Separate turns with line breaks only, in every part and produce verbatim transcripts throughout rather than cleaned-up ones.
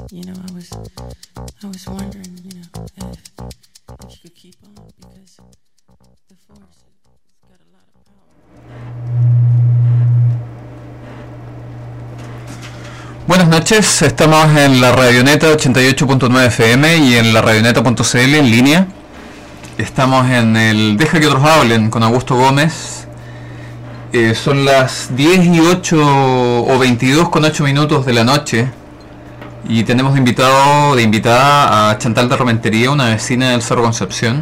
you know, I was, I was wondering, you know, if, if you could keep on, because the force has got a lot of power.
Buenas noches, estamos en la Radioneta ochenta y ocho punto nueve F M y en la radioneta punto c l en línea. Estamos en el Deja que otros hablen con Augusto Gómez. Eh, son las diez y ocho o veintidós con ocho minutos de la noche y tenemos de invitado de invitada a Chantal de Romentería, una vecina del Cerro Concepción.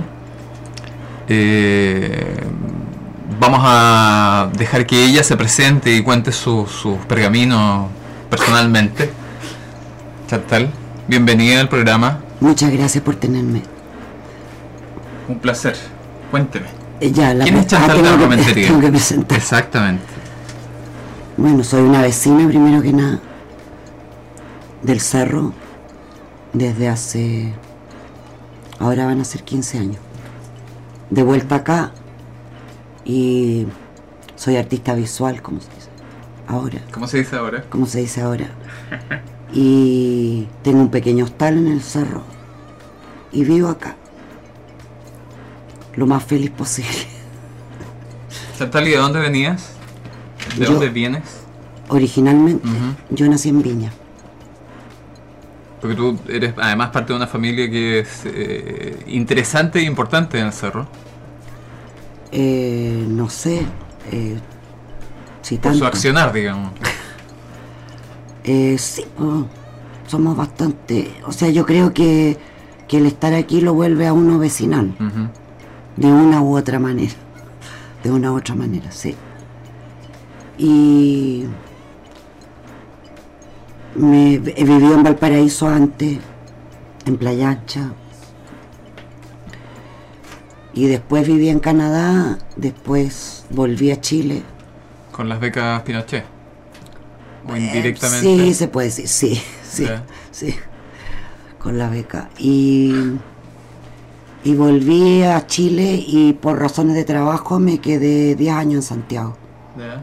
Eh, vamos a dejar que ella se presente y cuente sus su pergaminos personalmente. Chantal, bienvenida al programa.
Muchas gracias por tenerme.
Un placer. Cuénteme.
Eh, ya, la
¿Quién es Chantal
ah,
de la
que,
Romentería?
tengo que presentar.
Exactamente.
Bueno, soy una vecina, primero que nada, del Cerro, desde hace... ahora van a ser quince años. De vuelta acá, y soy artista visual, como se dice ahora.
¿Cómo se dice ahora?
Como se dice ahora. Y tengo un pequeño hostal en el Cerro, y vivo acá, lo más feliz posible.
Chantal, ¿y de dónde venías? ¿De
Yo,
dónde vienes?
Originalmente,
Uh-huh.
yo nací en Viña.
Porque tú eres además parte de una familia que es eh, interesante e importante en el Cerro.
Eh, no sé, eh, si
Por
tanto.
su accionar, digamos.
Eh, sí, oh, somos bastante... O sea, yo creo que, que el estar aquí lo vuelve a uno vecinal.
Uh-huh.
De una u otra manera. De una u otra manera, sí. Y... me he vivido en Valparaíso antes, en Playa Ancha. Y después viví en Canadá, después volví a Chile.
¿Con las becas Pinochet? ¿O
Eh,
indirectamente?
sí, se puede decir, sí, sí,
Yeah.
sí, con la beca. Y, y volví a Chile y por razones de trabajo me quedé diez años en Santiago.
Yeah.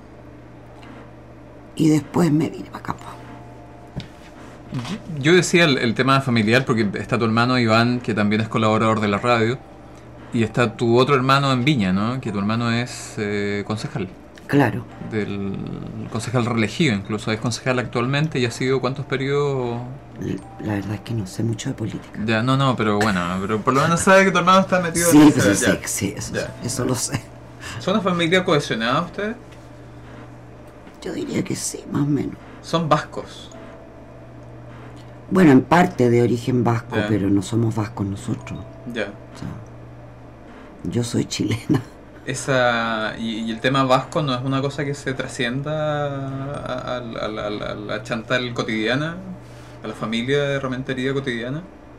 Y después me vine para acá.
Yo decía el, el tema familiar porque está tu hermano Iván, que también es colaborador de la radio, y está tu otro hermano en Viña, ¿no? Que tu hermano es eh, concejal.
Claro.
Del concejal reelegido, incluso es concejal actualmente y ha sido ¿cuántos periodos?
La verdad es que no sé mucho de política.
Ya, no, no, pero bueno, pero por lo menos sabe que tu hermano está metido
Sí,
en
pues
ese-
sí,
ya.
sí, eso,
Ya.
eso lo sé.
¿Son una familia cohesionada ustedes?
Yo diría que sí, más o menos.
Son vascos.
Bueno, en parte de origen vasco,
Ya.
pero no somos vascos nosotros.
Ya.
O sea, yo soy chilena.
Esa y, y el tema vasco no es una cosa que se trascienda a, a- a la- a la- a la Chantal cotidiana, a la familia de Romentería cotidiana.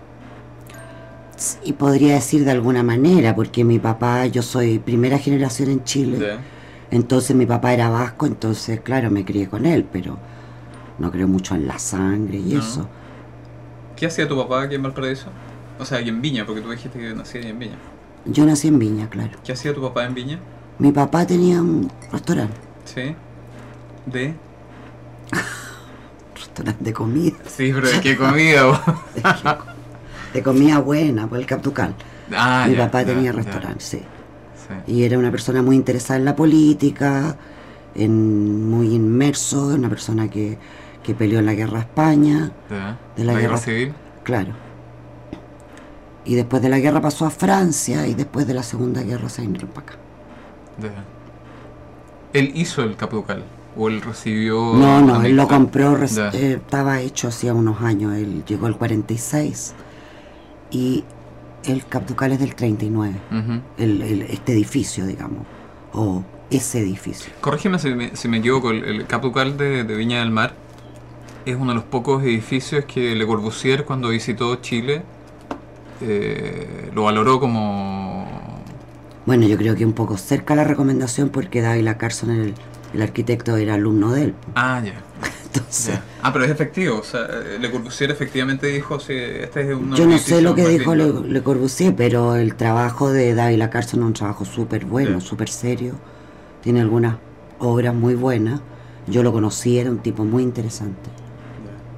Y podría decir de alguna manera, porque mi papá, yo soy primera generación en Chile,
Ya.
entonces mi papá era vasco, entonces claro, me crié con él, pero no creo mucho en la sangre y
No.
eso.
¿Qué hacía tu papá aquí en Valparaíso? O sea, aquí en Viña, porque tú dijiste que nacías ahí en Viña.
Yo nací en Viña, claro.
¿Qué hacía tu papá en Viña?
Mi papá tenía un restaurante,
Sí. ¿De?
restaurante de comida,
Sí, pero ¿de qué comida? vos?
de comida buena, por el Captucal.
Ah,
mi
ya,
papá
ya,
tenía
ya.
restaurante, sí.
Sí.
Y era una persona muy interesada en la política, en, muy inmerso, una persona que, que peleó en la guerra de España,
Ya.
de la
¿La guerra
guerra-
civil?
claro. Y después de la guerra pasó a Francia y después de la Segunda Guerra se vinieron para acá.
Ya. ¿Él hizo el Capducal? ¿O él recibió...?
No, no,
una
él lo
mezcla?
compró, res-
Ya.
eh, estaba hecho hacía unos años, él llegó el cuarenta y seis y el Capducal es del treinta y nueve,
Ujú.
el, el- este edificio, digamos, o ese edificio.
Corrígeme si me, si me equivoco, el, el Cap Ducal de, de Viña del Mar es uno de los pocos edificios que Le Corbusier, cuando visitó Chile, eh, lo valoró como...
Bueno, yo creo que un poco cerca la recomendación porque David Carson, el, el arquitecto, era alumno de él.
Ah, ya.
Entonces,
ya. Ah, pero es efectivo, o sea, Le Corbusier efectivamente dijo, sí, este es un
yo no sé lo que
más
dijo
lindo.
Le, Le Corbusier, pero el trabajo de David Carson es un trabajo súper bueno,
Ya.
súper serio. Tiene algunas obras muy buenas. Yo lo conocí, era un tipo muy interesante.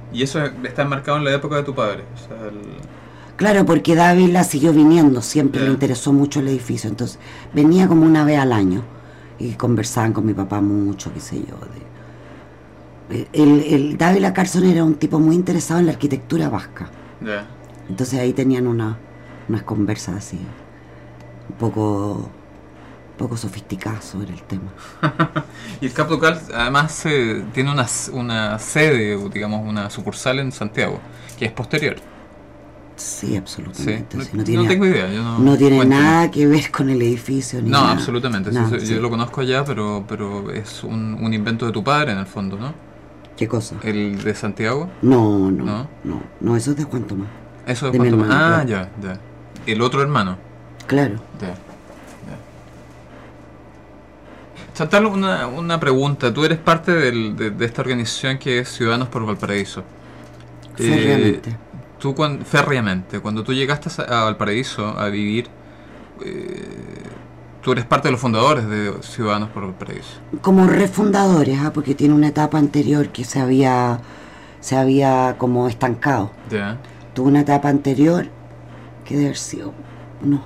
Y eso está enmarcado en la época de tu padre. O sea, el...
Claro, porque Dávila siguió viniendo, siempre
Yeah.
le interesó mucho el edificio, entonces venía como una vez al año y conversaban con mi papá mucho, qué sé yo. De... El, el Dávila Carlson era un tipo muy interesado en la arquitectura vasca,
Yeah.
entonces ahí tenían una, unas conversas así, un poco, un poco sofisticadas sobre el tema.
Y el Cap Ducal además eh, tiene una, una sede, o digamos una sucursal en Santiago, que es posterior.
Sí, absolutamente.
Sí.
Sí,
No,
no, tiene,
no tengo idea. Yo no
no tiene
cuéntame.
nada que ver con el edificio. Ni
No,
nada.
absolutamente. Sí,
Nada,
sí,
sí.
yo lo conozco allá, pero, pero es un, un invento de tu padre en el fondo, ¿no?
¿Qué cosa?
El de Santiago.
No, no,
¿No?
no, no, eso es de Juan Tomás.
Eso es
De mi
cuánto más.
hermano,
Ah,
claro.
ya, ya. El otro hermano.
Claro.
Ya, ya. Chantal, una, una pregunta. Tú eres parte del- de, de esta organización que es Ciudadanos por Valparaíso. Eh,
Férreamente.
tú cuan- férreamente, cuando tú llegaste a, a Valparaíso a vivir, eh, tú eres parte de los fundadores de Ciudadanos por Valparaíso.
Como refundadores, ¿ah? Porque tiene una etapa anterior que se había, se había como estancado.
Ya.
Tuvo una etapa anterior que debe haber sido unos,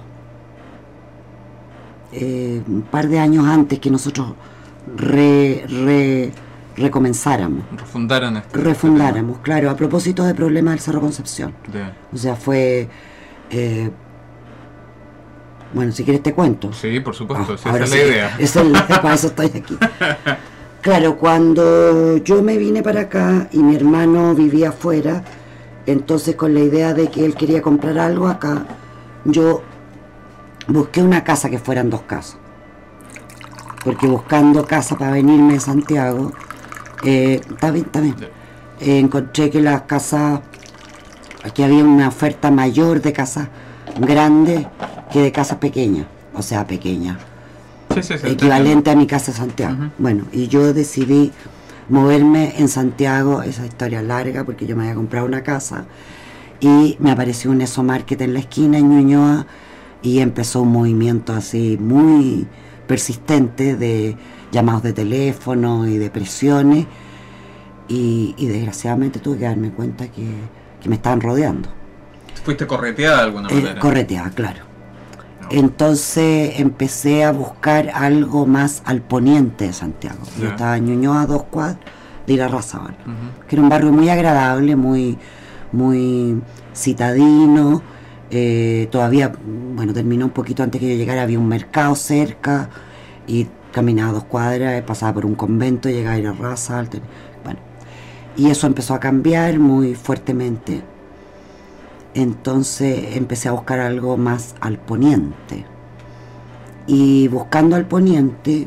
eh, un par de años antes que nosotros re, re, recomenzáramos,
Refundaron este.
refundáramos, claro, a propósito del problema del Cerro Concepción.
este tema.
O sea, fue... eh, bueno, si quieres te cuento.
Ya. Sí, por supuesto,
Ah,
sí, esa
ahora
es la
sí,
idea.
esa es la- para eso estoy aquí. Claro, cuando yo me vine para acá y mi hermano vivía afuera, entonces con la idea de que él quería comprar algo acá, yo busqué una casa que fueran dos casas. Porque buscando casa para venirme de Santiago, eh, está bien, está bien. Eh, encontré que las casas, aquí había una oferta mayor de casas grandes que de casas pequeñas, o sea, pequeñas,
Sí, sí, sí,
equivalente a mi casa de Santiago.
Ujú.
Bueno, y yo decidí moverme en Santiago, esa historia larga, porque yo me había comprado una casa y me apareció un Esomarket en la esquina en Ñuñoa y empezó un movimiento así muy persistente de llamados de teléfono y de presiones y, y desgraciadamente tuve que darme cuenta que, que me estaban rodeando.
Fuiste correteada de alguna
Eh,
manera.
correteada, claro.
No.
Entonces empecé a buscar algo más al poniente de Santiago. Yo
Ya.
estaba en Ñuñoa a dos cuadras de Irarrázaval,
Ujú.
que era un barrio muy agradable, muy, muy citadino. Eh, todavía, bueno, terminó un poquito antes que yo llegara, había un mercado cerca y caminaba dos cuadras, pasaba por un convento, llegaba a Irarrázaval. ten- Bueno, y eso empezó a cambiar muy fuertemente. Entonces empecé a buscar algo más al poniente. Y buscando al poniente,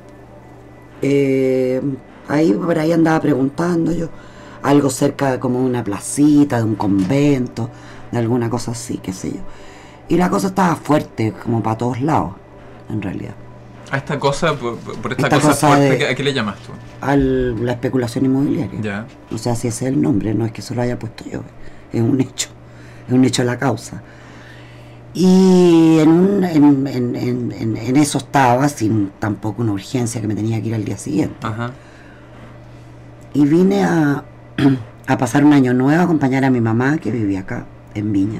eh, ahí por ahí andaba preguntando yo, algo cerca de como una placita, de un convento, de alguna cosa así, qué sé yo. Y la cosa estaba fuerte, como para todos lados, en realidad.
A esta cosa, por, por esta,
Esta
cosa,
cosa
fuerte,
de-
¿a qué le llamas tú?
A la especulación inmobiliaria.
Ya.
O sea, si ese es el nombre, no es que se lo haya puesto yo, es un hecho, es un hecho de la causa. Y en, un, en, en, en, en, en eso estaba, sin tampoco una urgencia que me tenía que ir al día siguiente.
Ajá.
Y vine a, a pasar un año nuevo a acompañar a mi mamá, que vivía acá, en Viña.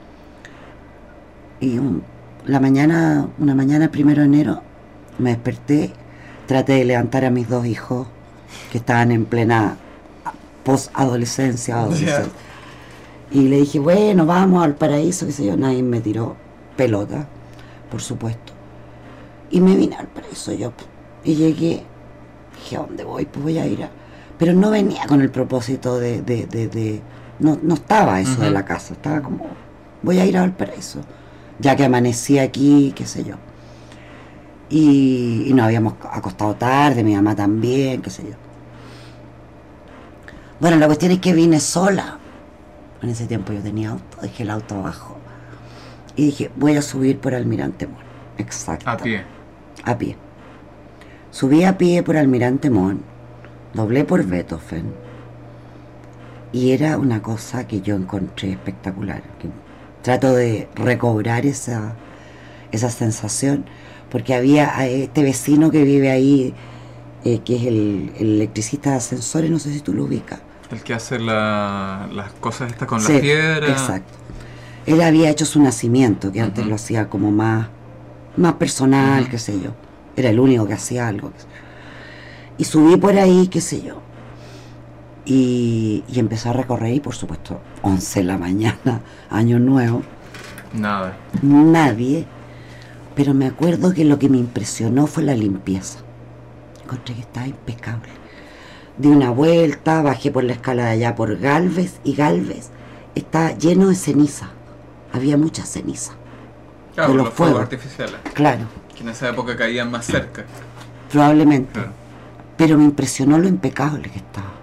Y un- la mañana, una mañana, el primero de enero, me desperté, traté de levantar a mis dos hijos, que estaban en plena post-adolescencia, adolescencia. Y le dije, bueno, vamos al paraíso, qué sé yo. Nadie me tiró pelota, por supuesto. Y me vine al paraíso yo. Y llegué, dije, ¿a dónde voy? Pues voy a ir a... Pero no venía con el propósito de... de, de, de- no, no estaba eso
Ujú.
de la casa, estaba como, voy a ir al paraíso. Ya que amanecí aquí, qué sé yo. Y, y nos habíamos acostado tarde, mi mamá también, qué sé yo. Bueno, la cuestión es que vine sola. En ese tiempo yo tenía auto, dejé el auto abajo. Y dije, voy a subir por Almirante Mon. Exacto.
A pie.
A pie. Subí a pie por Almirante Mon, doblé por Beethoven. Y era una cosa que yo encontré espectacular. Que trato de recobrar esa, esa sensación, porque había a este vecino que vive ahí, eh, que es el, el electricista de ascensores, no sé si tú lo ubicas.
El que hace la, las cosas estas con
Sí,
la piedra.
exacto. Él había hecho su nacimiento, que antes
Ujú.
lo hacía como más, más personal,
Ujú.
qué sé yo. Era el único que hacía algo. Y subí por ahí, qué sé yo. Y, y empecé a recorrer y por supuesto, once de la mañana, año nuevo,
Nada.
nadie. Pero me acuerdo que lo que me impresionó fue la limpieza. Encontré que estaba impecable. Di una vuelta, bajé por la escala de allá por Galvez, y Galvez está lleno de ceniza. Había mucha ceniza.
Claro,
De
los,
los
fuegos
fuegos.
artificiales.
Claro,
Que en esa época caían más cerca.
probablemente.
Claro.
Pero me impresionó lo impecable que estaba.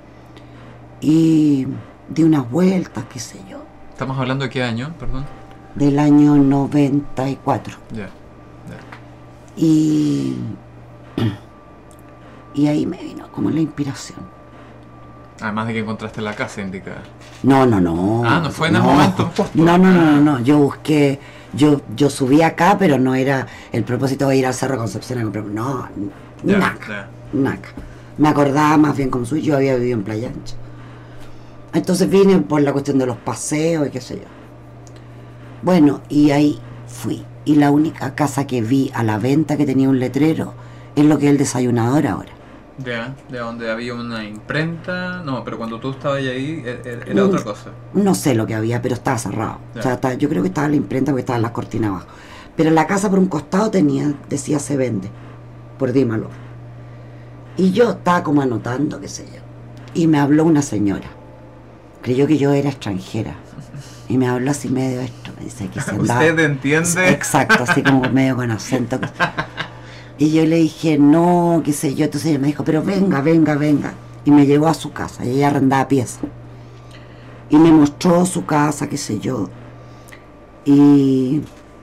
Y di unas vueltas, qué sé yo,
¿Estamos hablando de qué año? Perdón.
del año noventa y cuatro.
Ya. ya.
Y, y ahí me vino como la inspiración.
Además de que encontraste la casa indicada.
No, no, no.
Ah, ¿no fue en el momento justo?
No, no, no, no, no. Yo busqué, yo, yo subí acá, pero no era el propósito de ir al Cerro Concepción a comprar. No,
Ya,
naca,
ya.
naca. Me acordaba más bien como soy, yo había vivido en Playa Ancha. Entonces vine por la cuestión de los paseos y qué sé yo. Bueno, y ahí fui. Y la única casa que vi a la venta que tenía un letrero es lo que es el desayunador ahora.
Ya, de donde había una imprenta. No, pero cuando tú estabas ahí e- e- era otra cosa.
No sé lo que había, pero estaba cerrado.
Ya.
O sea, estaba- yo creo que estaba la imprenta porque estaban las cortinas abajo. Pero la casa por un costado tenía, decía se vende, por Dímalo. Y yo estaba como anotando, qué sé yo. Y me habló una señora. Creyó que yo era extranjera. Y me habló así medio esto. Me dice que se andaba.
¿Usted entiende?
Exacto, así como medio con acento. Y yo le dije, no, qué sé yo. Entonces ella me dijo, pero venga, venga, venga. Y me llevó a su casa. Y ella arrendaba piezas. Y me mostró su casa, qué sé yo. Y,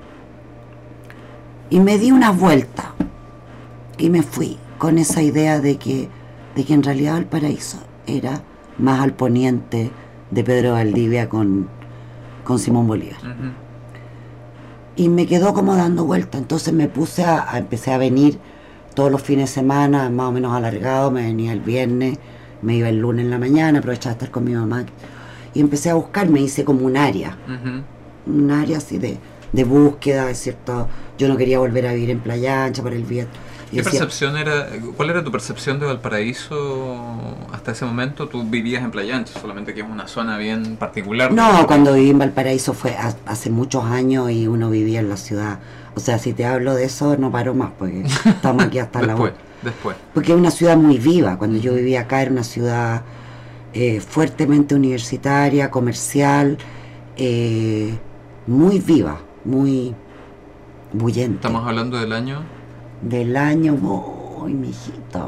y me di una vuelta. Y me fui con esa idea de que, de que en realidad Valparaíso era más al poniente de Pedro Valdivia con, con Simón Bolívar.
Ujú.
Y me quedó como dando vuelta. Entonces me puse a, a empecé a venir todos los fines de semana, más o menos alargado. Me venía el viernes, me iba el lunes en la mañana, aprovechaba de estar con mi mamá. Y empecé a buscar, me hice como un área,
Ujú.
un área así de, de búsqueda, es cierto. Yo no quería volver a vivir en Playa Ancha para el viento. Y
¿Qué
decía,
percepción era, cuál era tu percepción de Valparaíso hasta ese momento? Tú vivías en Playa Ancha, solamente que es una zona bien particular. de
no,
Valparaíso.
cuando viví en Valparaíso fue ha- hace muchos años y uno vivía en la ciudad. O sea, si te hablo de eso, no paro más, porque estamos aquí hasta la
Después,
una.
después.
Porque es una ciudad muy viva. Cuando yo vivía acá era una ciudad eh, fuertemente universitaria, comercial, eh, muy viva, muy bullente.
Estamos hablando del año.
Del año, uy, mijito,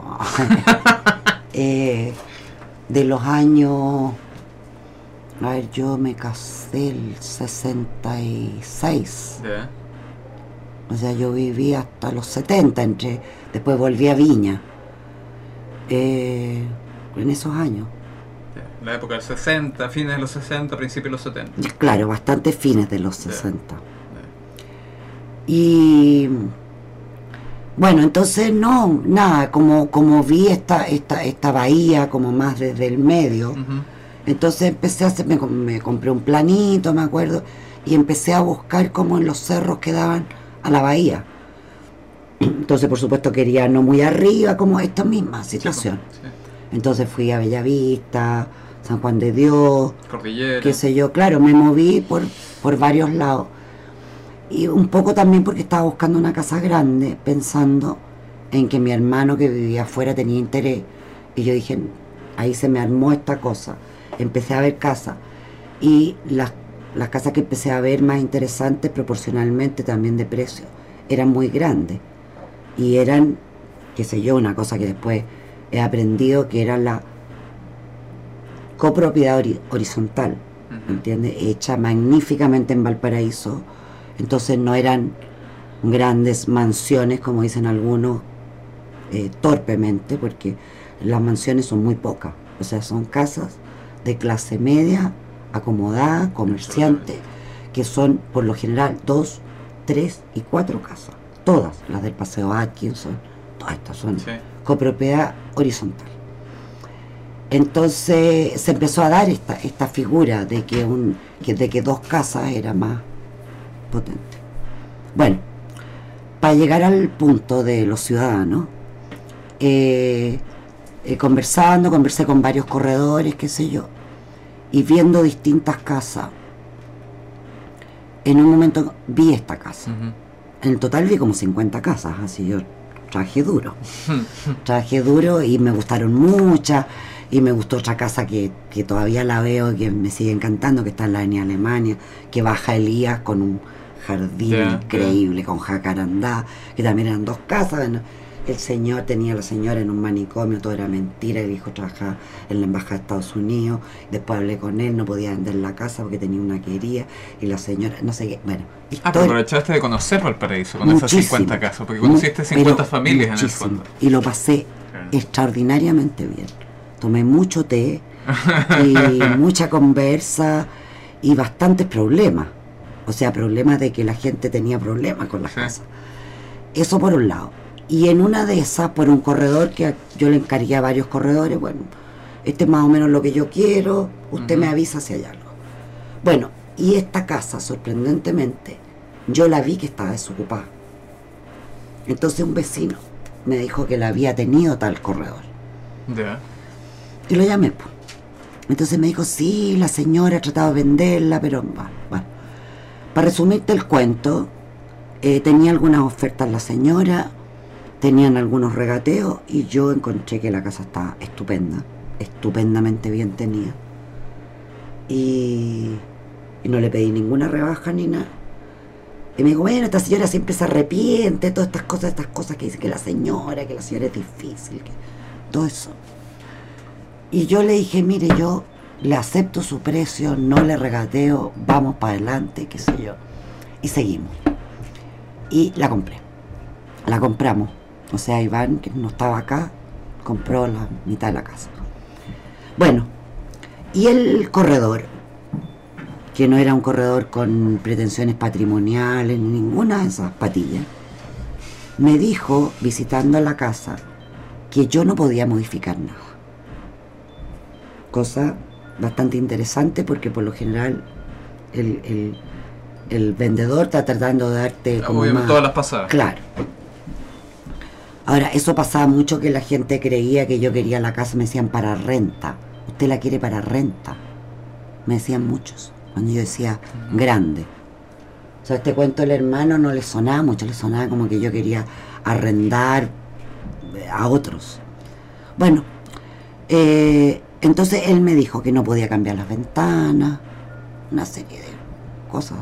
eh, de los años, a ver, yo me casé el sesenta y seis,
Ya.
o sea, yo viví hasta los setenta, entre, después volví a Viña, eh, en esos años.
Ya. La época del sesenta, fines de los sesenta, principios de los setenta.
Y claro, bastantes fines de los
Ya.
sesenta.
Ya.
Y bueno, entonces no, nada, como, como vi esta, esta, esta bahía como más desde el medio,
Ujú.
entonces empecé a hacer, me, com- me compré un planito, me acuerdo, y empecé a buscar como en los cerros que daban a la bahía. Entonces, por supuesto, quería no muy arriba, como esta misma situación.
Sí.
Entonces fui a Bellavista, San Juan de Dios,
Cordillera.
qué sé yo, claro, me moví por, por varios lados. Y un poco también porque estaba buscando una casa grande, pensando en que mi hermano que vivía afuera tenía interés. Y yo dije, ahí se me armó esta cosa. Empecé a ver casas. Y las, las casas que empecé a ver más interesantes proporcionalmente también de precio, eran muy grandes. Y eran, qué sé yo, una cosa que después he aprendido, que era la copropiedad hori- horizontal.
Ujú.
¿Entiendes? Hecha magníficamente en Valparaíso. Entonces no eran grandes mansiones, como dicen algunos, eh, torpemente, porque las mansiones son muy pocas. O sea, son casas de clase media, acomodada, comerciante, que son por lo general dos, tres y cuatro casas. Todas, las del Paseo Atkinson, todas estas son
Sí.
copropiedad horizontal. Entonces se empezó a dar esta, esta figura de que, un, que, de que dos casas era más potente. Bueno, para llegar al punto de los ciudadanos, eh, eh, conversando, conversé con varios corredores, qué sé yo, y viendo distintas casas, en un momento vi esta casa.
Ujú.
En el total vi como cincuenta casas, así yo trabajé duro. Trabajé duro y me gustaron muchas. Y me gustó otra casa que, que todavía la veo y que me sigue encantando, que está en la avenida Alemania, que baja Elías con un jardín
Yeah,
increíble, con jacarandá, que también eran dos casas. Bueno, el señor tenía a la señora en un manicomio, todo era mentira, el hijo trabajaba en la embajada de Estados Unidos, después hablé con él, no podía vender la casa porque tenía una que quería, y la señora, no sé qué, bueno.
Ah, pero
historia-
aprovechaste de conocer Valparaíso con esas
Muchísimo.
cincuenta casas, porque conociste
Mu-
cincuenta
pero
familias en el
muchísimo.
fondo.
Y lo pasé
Claro.
extraordinariamente bien. Tomé mucho té y mucha conversa y bastantes problemas. O sea, problemas de que la gente tenía problemas con las
Sí.
casas. Eso por un lado. Y en una de esas, por un corredor que yo le encargué a varios corredores, bueno, este es más o menos lo que yo quiero, usted
Ujú.
me avisa si hay algo. Bueno, y esta casa, sorprendentemente, yo la vi que estaba desocupada. Entonces un vecino me dijo que la había tenido tal corredor.
Ya.
Y lo llamé, pues. Entonces me dijo, sí, la señora ha tratado de venderla, pero bueno, bueno. Para resumirte el cuento, eh, tenía algunas ofertas la señora, tenían algunos regateos y yo encontré que la casa estaba estupenda, estupendamente bien tenida. Y, y no le pedí ninguna rebaja ni nada. Y me dijo, bueno, esta señora siempre se arrepiente, todas estas cosas, estas cosas que dice que la señora, que la señora es difícil, que todo eso. Y yo le dije, mire, yo le acepto su precio, no le regateo, vamos para adelante, qué sé yo. Y seguimos. Y la compré. La compramos. O sea, Iván, que no estaba acá, compró la mitad de la casa. Bueno, y el corredor, que no era un corredor con pretensiones patrimoniales, ni ninguna de esas patillas, me dijo, visitando la casa, que yo no podía modificar nada. Cosa bastante interesante porque por lo general el, el, el vendedor está tratando de darte como
Obviamente,
más...
todas las pasadas.
Claro. Ahora, eso pasaba mucho, que la gente creía que yo quería la casa, me decían para renta. ¿Usted la quiere para renta? Me decían muchos. Cuando yo decía grande. O sea, este cuento del hermano no le sonaba mucho, le sonaba como que yo quería arrendar a otros. Bueno, eh, entonces él me dijo que no podía cambiar las ventanas, una serie de cosas.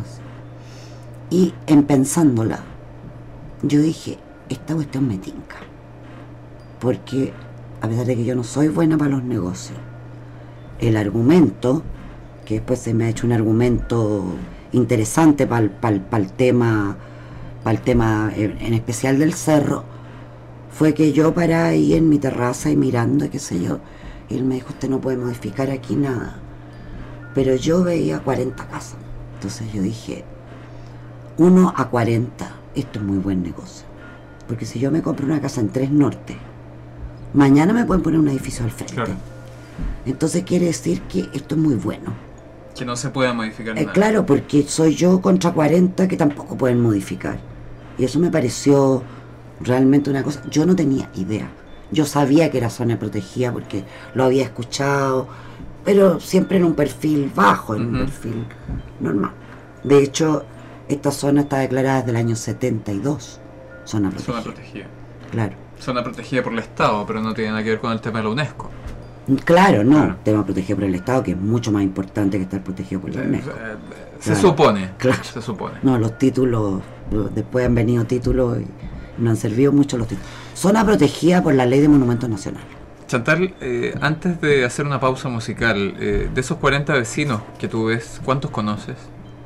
Y en pensándola, yo dije, esta cuestión me tinca. Porque, a pesar de que yo no soy buena para los negocios, el argumento, que después se me ha hecho un argumento interesante para el, para el, para el tema, para el tema en, en especial del cerro, fue que yo paraba ahí en mi terraza y mirando, qué sé yo, y él me dijo, usted no puede modificar aquí nada. Pero yo veía cuarenta casas. Entonces yo dije, uno a cuarenta, esto es muy buen negocio. Porque si yo me compro una casa en Tres Norte, mañana me pueden poner un edificio al frente.
Claro.
Entonces quiere decir que esto es muy bueno.
Que no se pueda modificar
Eh,
nada.
claro, porque soy yo contra cuarenta que tampoco pueden modificar. Y eso me pareció realmente una cosa. Yo no tenía idea. Yo sabía que era zona protegida porque lo había escuchado, pero siempre en un perfil bajo, en un
Ujú.
perfil normal. De hecho, esta zona está declarada desde el año setenta y dos. Zona protegida.
Zona protegida.
Claro.
Zona protegida por el Estado, pero no tiene nada que ver con el tema de la UNESCO.
Claro, no.
Claro.
Tema protegido por el Estado, que es mucho más importante que estar protegido por la
Eh,
UNESCO.
eh, Se
Claro.
supone.
Claro.
Se supone.
No, los títulos, después han venido títulos y no han servido mucho los títulos. Zona protegida por la Ley de Monumentos Nacionales.
Chantal, eh, antes de hacer una pausa musical, eh, de esos cuarenta vecinos que tú ves, ¿cuántos conoces?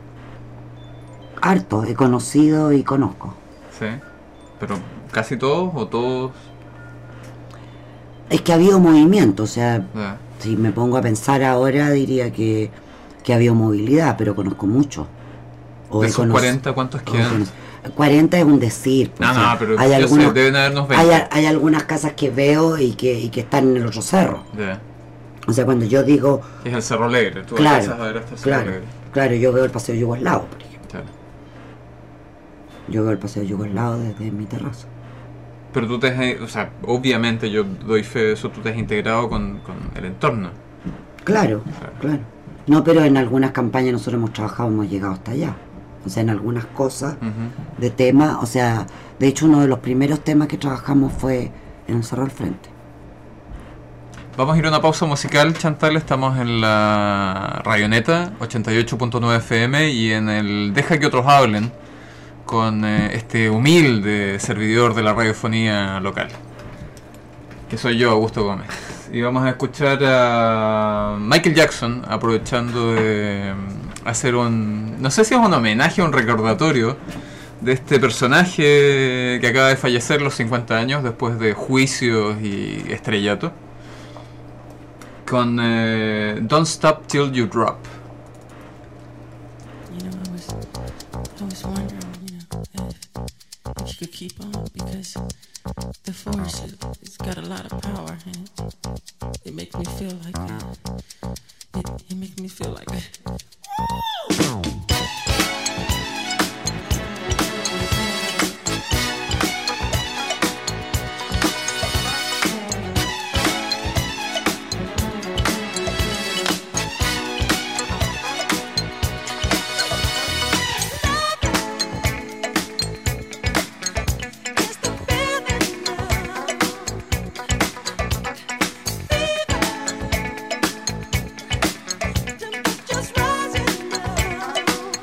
Harto, he conocido y conozco.
¿Sí? ¿Pero casi todos o todos?
Es que ha habido movimiento, o sea,
Ya.
si me pongo a pensar ahora diría que, que ha habido movilidad, pero conozco mucho. O
De
he
esos
conoc-
cuarenta, ¿cuántos
o
quedan?
conoc- cuarenta es un decir. pues,
No,
o sea,
no, pero
hay,
yo sé,
algunos-
deben haber unos
hay,
veinte.
hay algunas casas que veo y que, y que están en el otro cerro.
Ya.
O sea, cuando yo digo...
Es el Cerro Alegre, tú
claro,
alcanzas a ver hasta el Cerro
claro,
Alegre.
claro, yo veo el Paseo Yugoslavo, por ejemplo.
Claro.
Yo veo el Paseo Yugoslavo desde mi terraza.
Pero tú te has, o sea, obviamente yo doy fe de eso, tú te has integrado con, con el entorno.
Claro,
Claro.
claro. No, pero en algunas campañas nosotros hemos trabajado, hemos llegado hasta allá. O sea, en algunas cosas
Ujú.
de temas, o sea, de hecho uno de los primeros temas que trabajamos fue en el Cerro al Frente.
Vamos a ir a una pausa musical, Chantal. Estamos en la Rayoneta ochenta y ocho punto nueve F M y en el Deja que otros hablen con eh, este humilde servidor de la radiofonía local, que soy yo, Augusto Gómez. Y vamos a escuchar a Michael Jackson, aprovechando de hacer un, no sé si es un homenaje o un recordatorio de este personaje que acaba de fallecer a los cincuenta años después de juicios y estrellato, con eh, Don't Stop Till You Drop.
You know, I was, I was wondering, you know, if, if you could keep on, because the force, it, it's got a lot of power, and it, it makes me feel like, uh, it, it makes me feel like,
Just rising up.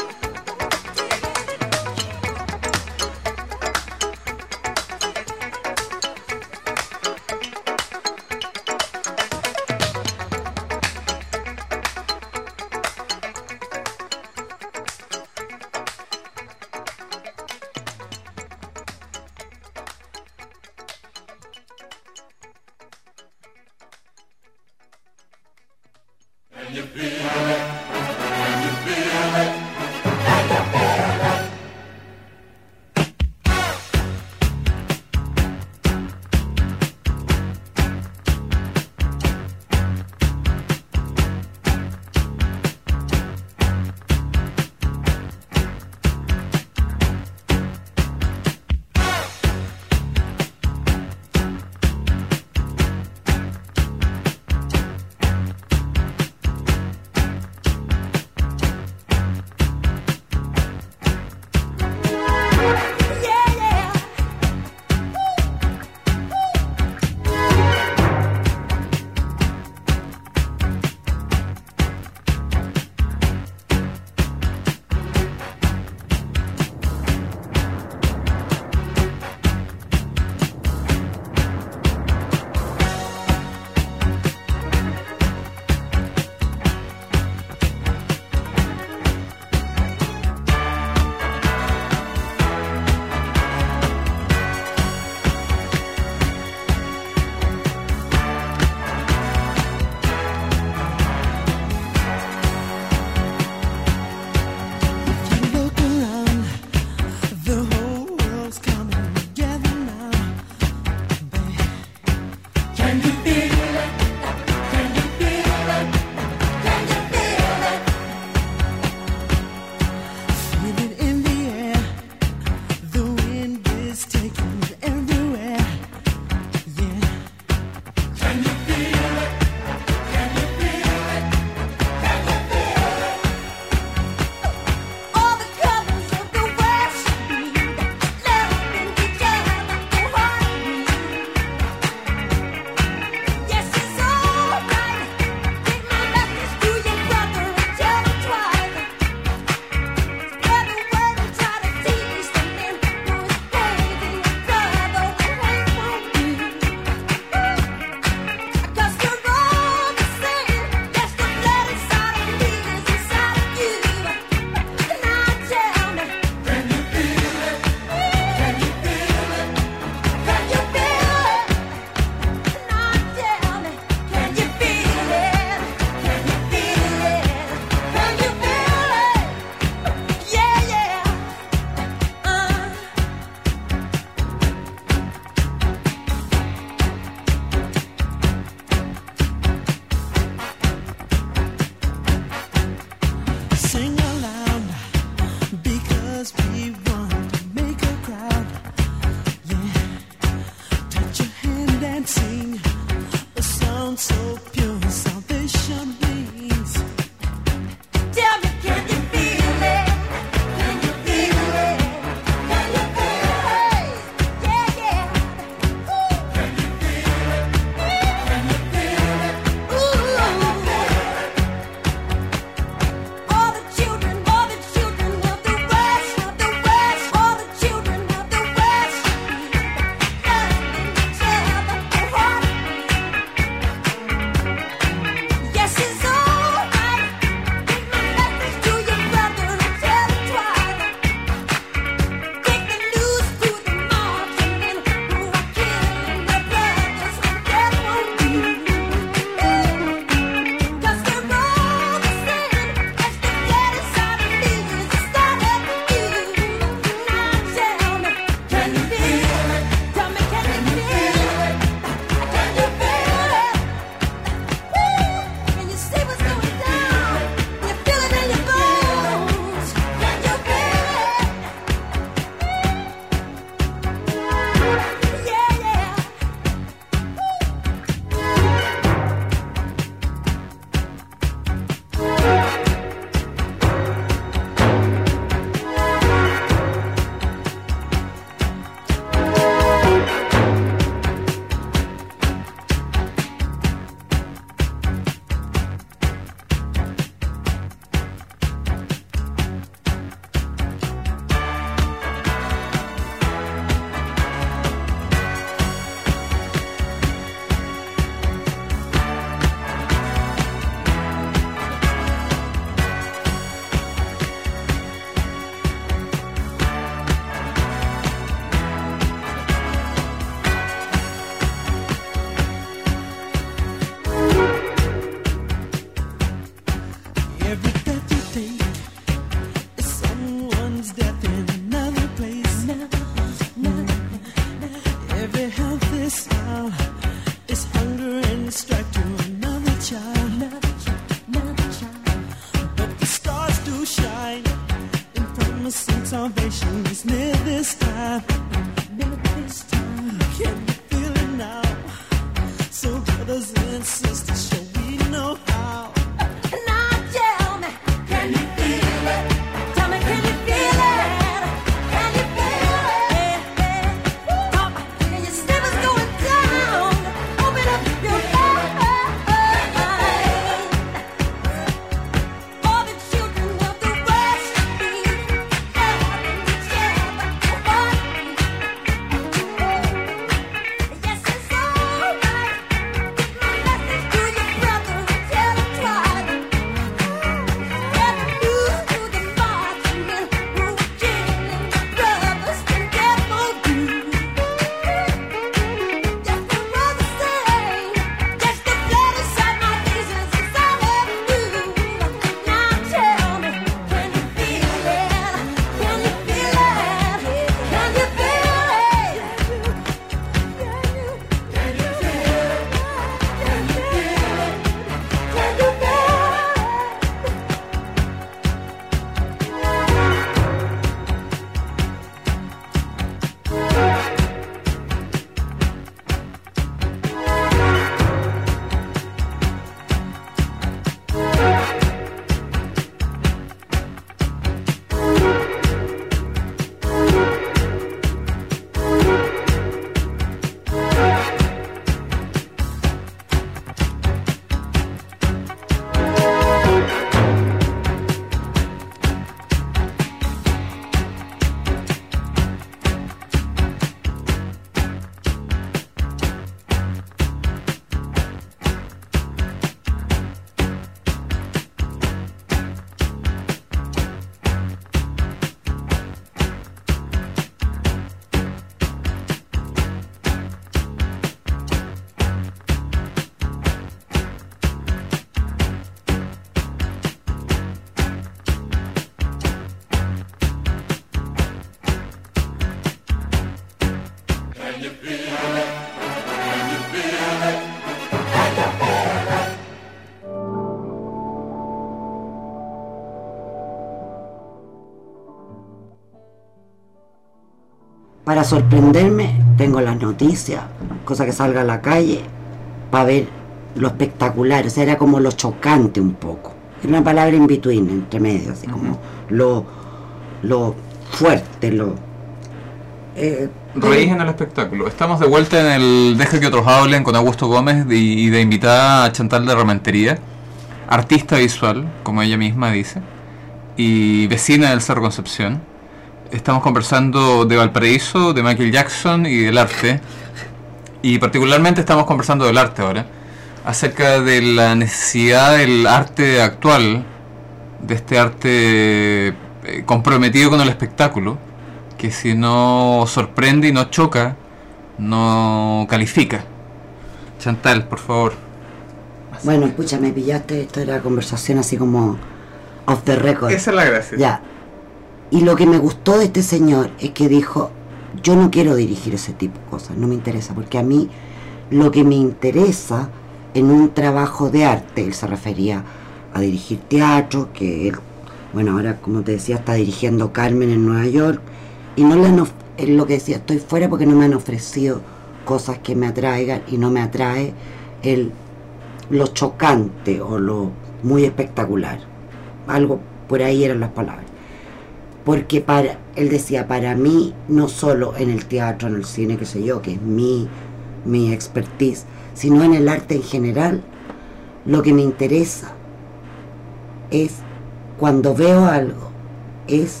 para sorprenderme tengo las noticias, cosa que salga a la calle para ver lo espectacular, o sea, era como lo chocante un poco, era una palabra in between, entre medio, así uh-huh. como lo, lo fuerte, lo...
Eh, Reís en el espectáculo. Estamos de vuelta en el Deja que otros hablen con Augusto Gómez y, y de invitada a Chantal de Rementería, artista visual, como ella misma dice, y vecina del Cerro Concepción. Estamos conversando de Valparaíso, de Michael Jackson y del arte, y particularmente estamos conversando del arte ahora, acerca de la necesidad del arte actual, de este arte comprometido con el espectáculo, que si no sorprende y no choca, no califica. Chantal, por favor.
Bueno, escucha, me pillaste, esto era conversación así como off the record.
Esa es la gracia.
Ya. Y lo que me gustó de este señor es que dijo, yo no quiero dirigir ese tipo de cosas, no me interesa, porque a mí lo que me interesa en un trabajo de arte, él se refería a dirigir teatro, que él, bueno, ahora como te decía, está dirigiendo Carmen en Nueva York, y no le han of- él lo que decía, estoy fuera porque no me han ofrecido cosas que me atraigan, y no me atrae el, lo chocante o lo muy espectacular, algo por ahí eran las palabras. Porque para, él decía, para mí, no solo en el teatro, en el cine, qué sé yo, que es mi, mi expertise, sino en el arte en general, lo que me interesa es, cuando veo algo, es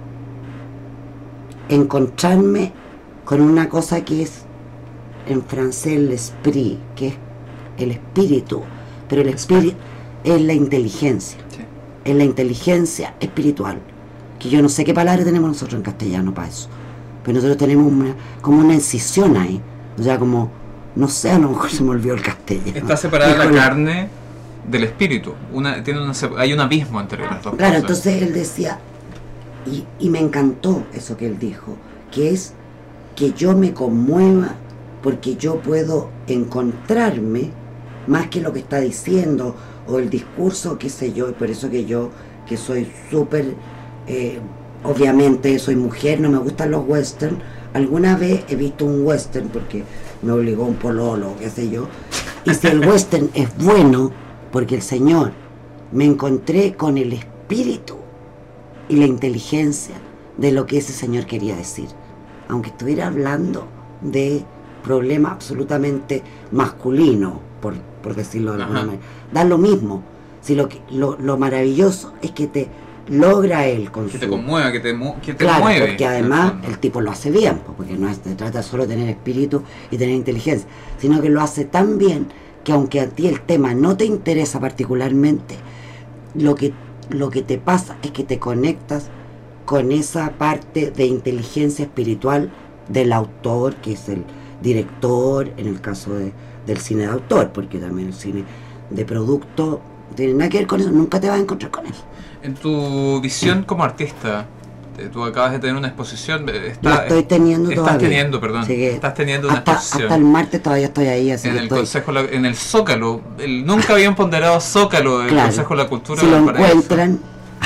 encontrarme con una cosa que es, en francés, l'esprit, que es el espíritu, pero el espíritu es la inteligencia, sí. Es la inteligencia espiritual. Que yo no sé qué palabra tenemos nosotros en castellano para eso, pero nosotros tenemos una, como una incisión ahí, o sea, como, no sé, a lo mejor se me olvidó el castellano.
Está separada la carne del espíritu, una, tiene una, hay un abismo entre las dos
claro,
cosas.
Entonces él decía, y, y me encantó eso que él dijo, que es que yo me conmueva porque yo puedo encontrarme más que lo que está diciendo o el discurso, qué sé yo, y por eso que yo, que soy súper... Eh, obviamente soy mujer, no me gustan los western. Alguna vez he visto un western porque me obligó un pololo, qué sé yo, y si el western es bueno, porque el señor, me encontré con el espíritu y la inteligencia de lo que ese señor quería decir, aunque estuviera hablando de problemas absolutamente masculinos, por, por decirlo de alguna manera, da lo mismo. Si lo, que, lo, lo maravilloso es que te logra él con
que
su...
te conmueva, que te, que te
claro,
mueve.
Porque además el, el tipo lo hace bien, porque no se trata solo de tener espíritu y tener inteligencia, sino que lo hace tan bien que aunque a ti el tema no te interesa particularmente, lo que, lo que te pasa es que te conectas con esa parte de inteligencia espiritual del autor, que es el director, en el caso de, del cine de autor, porque también el cine de producto tiene nada que ver con eso, nunca te vas a encontrar con eso.
En tu visión como artista, tú acabas de tener una exposición, está,
la estoy teniendo
estás
todavía.
teniendo, perdón, estás teniendo una
hasta,
exposición.
Hasta el martes todavía estoy ahí, así
en
que
el
estoy...
Consejo, en el Zócalo, el nunca habían ponderado Zócalo del
claro,
Consejo de la Cultura.
si lo encuentran...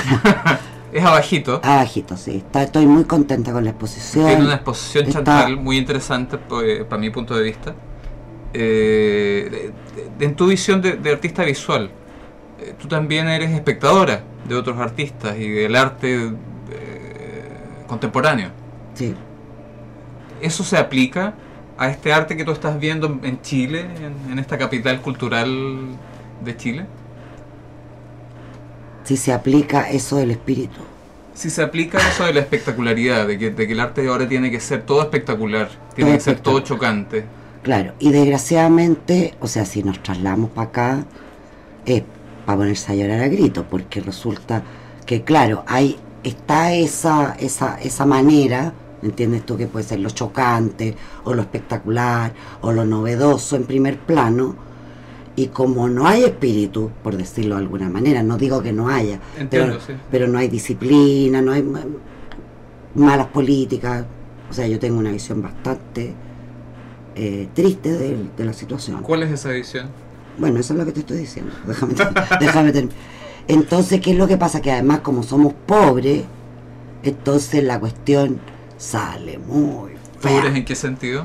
es abajito.
Abajito, sí. Está, estoy muy contenta con la exposición.
Tiene una exposición,
está...
Chantal, muy interesante pues, para mi punto de vista. Eh, de, de, en tu visión de, de artista visual, eh, tú también eres espectadora de otros artistas y del arte eh, contemporáneo.
Sí.
¿Eso se aplica a este arte que tú estás viendo en Chile, en, en esta capital cultural de Chile?
Si se aplica eso del espíritu.
Si se aplica eso de la espectacularidad, de que, de que el arte ahora tiene que ser todo espectacular, tiene
todo
que ser todo chocante.
Claro, y desgraciadamente, o sea, si nos trasladamos para acá, es para ponerse a llorar a gritos, porque resulta que, claro, hay está esa, esa, esa manera, ¿entiendes tú? Que puede ser lo chocante, o lo espectacular, o lo novedoso en primer plano, y como no hay espíritu, por decirlo de alguna manera, no digo que no haya,
Entiendo,
pero,
sí.
pero no hay disciplina, no hay malas políticas, o sea, yo tengo una visión bastante eh, triste de, de la situación.
¿Cuál es esa visión?
Bueno, eso es lo que te estoy diciendo, déjame, déjame terminar. Entonces, ¿qué es lo que pasa? Que además, como somos pobres, entonces la cuestión sale muy
¿Pobres en qué sentido?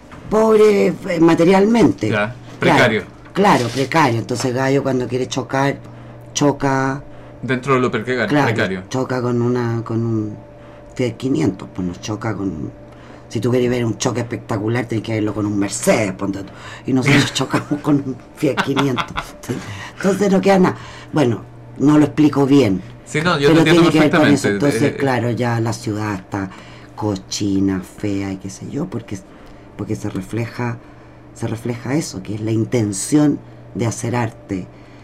Pobre eh, materialmente.
Ya, precario.
Claro, claro, precario. Entonces Gallo cuando quiere chocar, choca.
Dentro de lo precario.
Claro,
precario.
choca con una con un Fiat quinientos, pues nos choca con. Si tú quieres ver un choque espectacular, tienes que verlo con un Mercedes, ponte tú. Y nosotros chocamos con un Fiat quinientos. Entonces no queda nada. Bueno, no lo explico bien.
Sí, no, yo
pero
te entiendo
tiene que ver con
perfectamente.
eso. Entonces,
Eh,
claro, ya la ciudad está cochina, fea y qué sé yo, porque, porque se refleja, se refleja eso, que es la intención de hacer arte.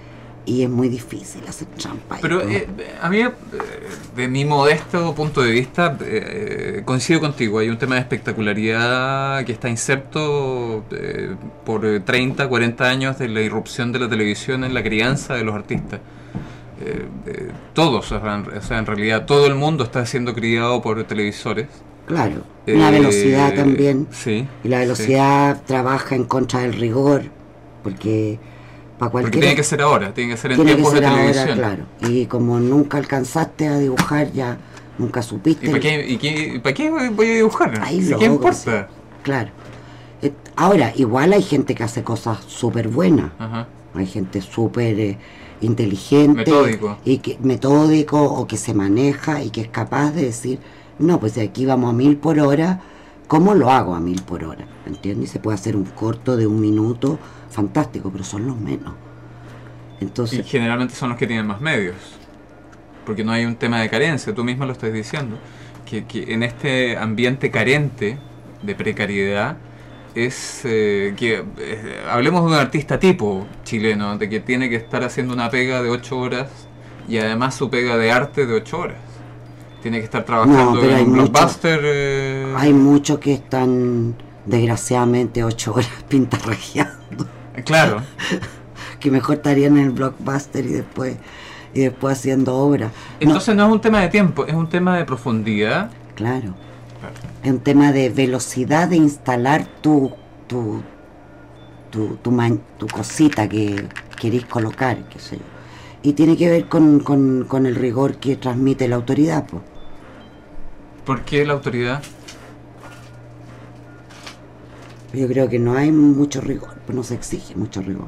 Y es muy difícil hacer trampa.
Pero eh, a mí, eh, de mi modesto punto de vista, eh, coincido contigo. Hay un tema de espectacularidad que está inserto eh, por treinta, cuarenta años de la irrupción de la televisión en la crianza de los artistas. Eh, eh, todos, o sea, en, o sea, en realidad todo el mundo está siendo criado por televisores.
Claro, la
Eh,
velocidad también.
Sí.
Y la velocidad sí. trabaja en contra del rigor, porque para cualquiera...
Porque tiene que ser ahora, tiene que ser en
tiene
tiempos
que ser
de
ahora,
televisión.
Claro. Y como nunca alcanzaste a dibujar, ya nunca supiste...
¿Y para qué, y qué, ¿para qué voy a dibujar?
Ay,
¿Qué
loco,
importa?
Sí. Claro. Ahora, igual hay gente que hace cosas súper buenas.
Ajá.
Hay gente súper eh, inteligente.
Metódico.
Y que, metódico o que se maneja y que es capaz de decir, no, pues de aquí vamos a mil por hora, ¿cómo lo hago a mil por hora? ¿Entiendes? Y se puede hacer un corto de un minuto, fantástico, pero son los menos. Entonces,
y generalmente son los que tienen más medios. Porque no hay un tema de carencia, tú mismo lo estás diciendo. Que, que en este ambiente carente de precariedad, es eh, que eh, hablemos de un artista tipo chileno, de que tiene que estar haciendo una pega de ocho horas y además su pega de arte de ocho horas. Tiene que estar trabajando
no,
en un
mucho,
blockbuster. Eh...
Hay muchos que están desgraciadamente ocho horas pintarrajeando.
Claro.
Que mejor estarían en el blockbuster y después y después haciendo obras.
Entonces no. no es un tema de tiempo, es un tema de profundidad.
Claro. Es un tema de velocidad de instalar tu tu tu, tu, man, tu cosita que queréis colocar, qué sé yo. Y tiene que ver con, con, con el rigor que transmite la autoridad, pues.
¿Por qué la autoridad?
Yo creo que no hay mucho rigor, pues no se exige mucho rigor.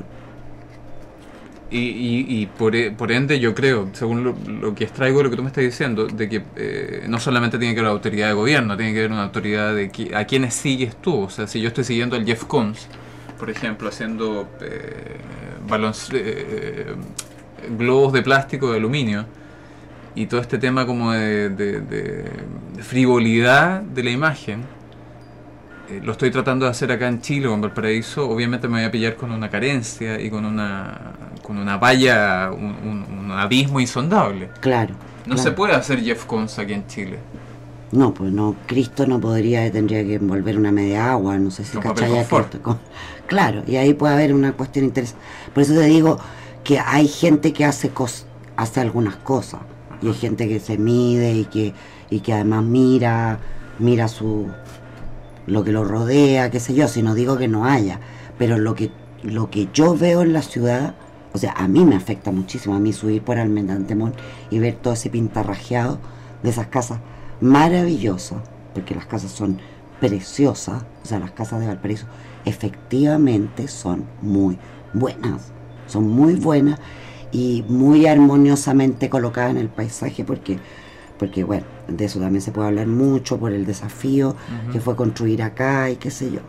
Y, y, y por, por ende yo creo, según lo, lo que extraigo de lo que tú me estás diciendo, de que eh, no solamente tiene que ver la autoridad de gobierno, tiene que ver una autoridad de que, a quienes sigues tú. O sea, si yo estoy siguiendo al Jeff Koons, por ejemplo, haciendo eh, balons, eh, globos de plástico, de aluminio, y todo este tema como de, de, de, de frivolidad de la imagen, eh, lo estoy tratando de hacer acá en Chile o en Valparaíso, obviamente me voy a pillar con una carencia y con una con una valla, un, un, un abismo insondable.
Claro.
No
claro.
se puede hacer Jeff Koons aquí en Chile.
No, pues no, Cristo no podría, tendría que envolver una media agua, no sé si cachaya Cristo. Con, claro, y ahí puede haber una cuestión interesante. Por eso te digo que hay gente que hace cos, hace algunas cosas. Ajá. Y hay gente que se mide y que, y que además mira, mira su lo que lo rodea, qué sé yo, si no digo que no haya. Pero lo que, lo que yo veo en la ciudad, o sea, a mí me afecta muchísimo, a mí subir por Almendantemón y ver todo ese pintarrajeado de esas casas maravillosas, porque las casas son preciosas, o sea, las casas de Valparaíso efectivamente son muy buenas, son muy buenas y muy armoniosamente colocadas en el paisaje, porque, porque bueno, de eso también se puede hablar mucho, por el desafío uh-huh. que fue construir acá y qué sé yo.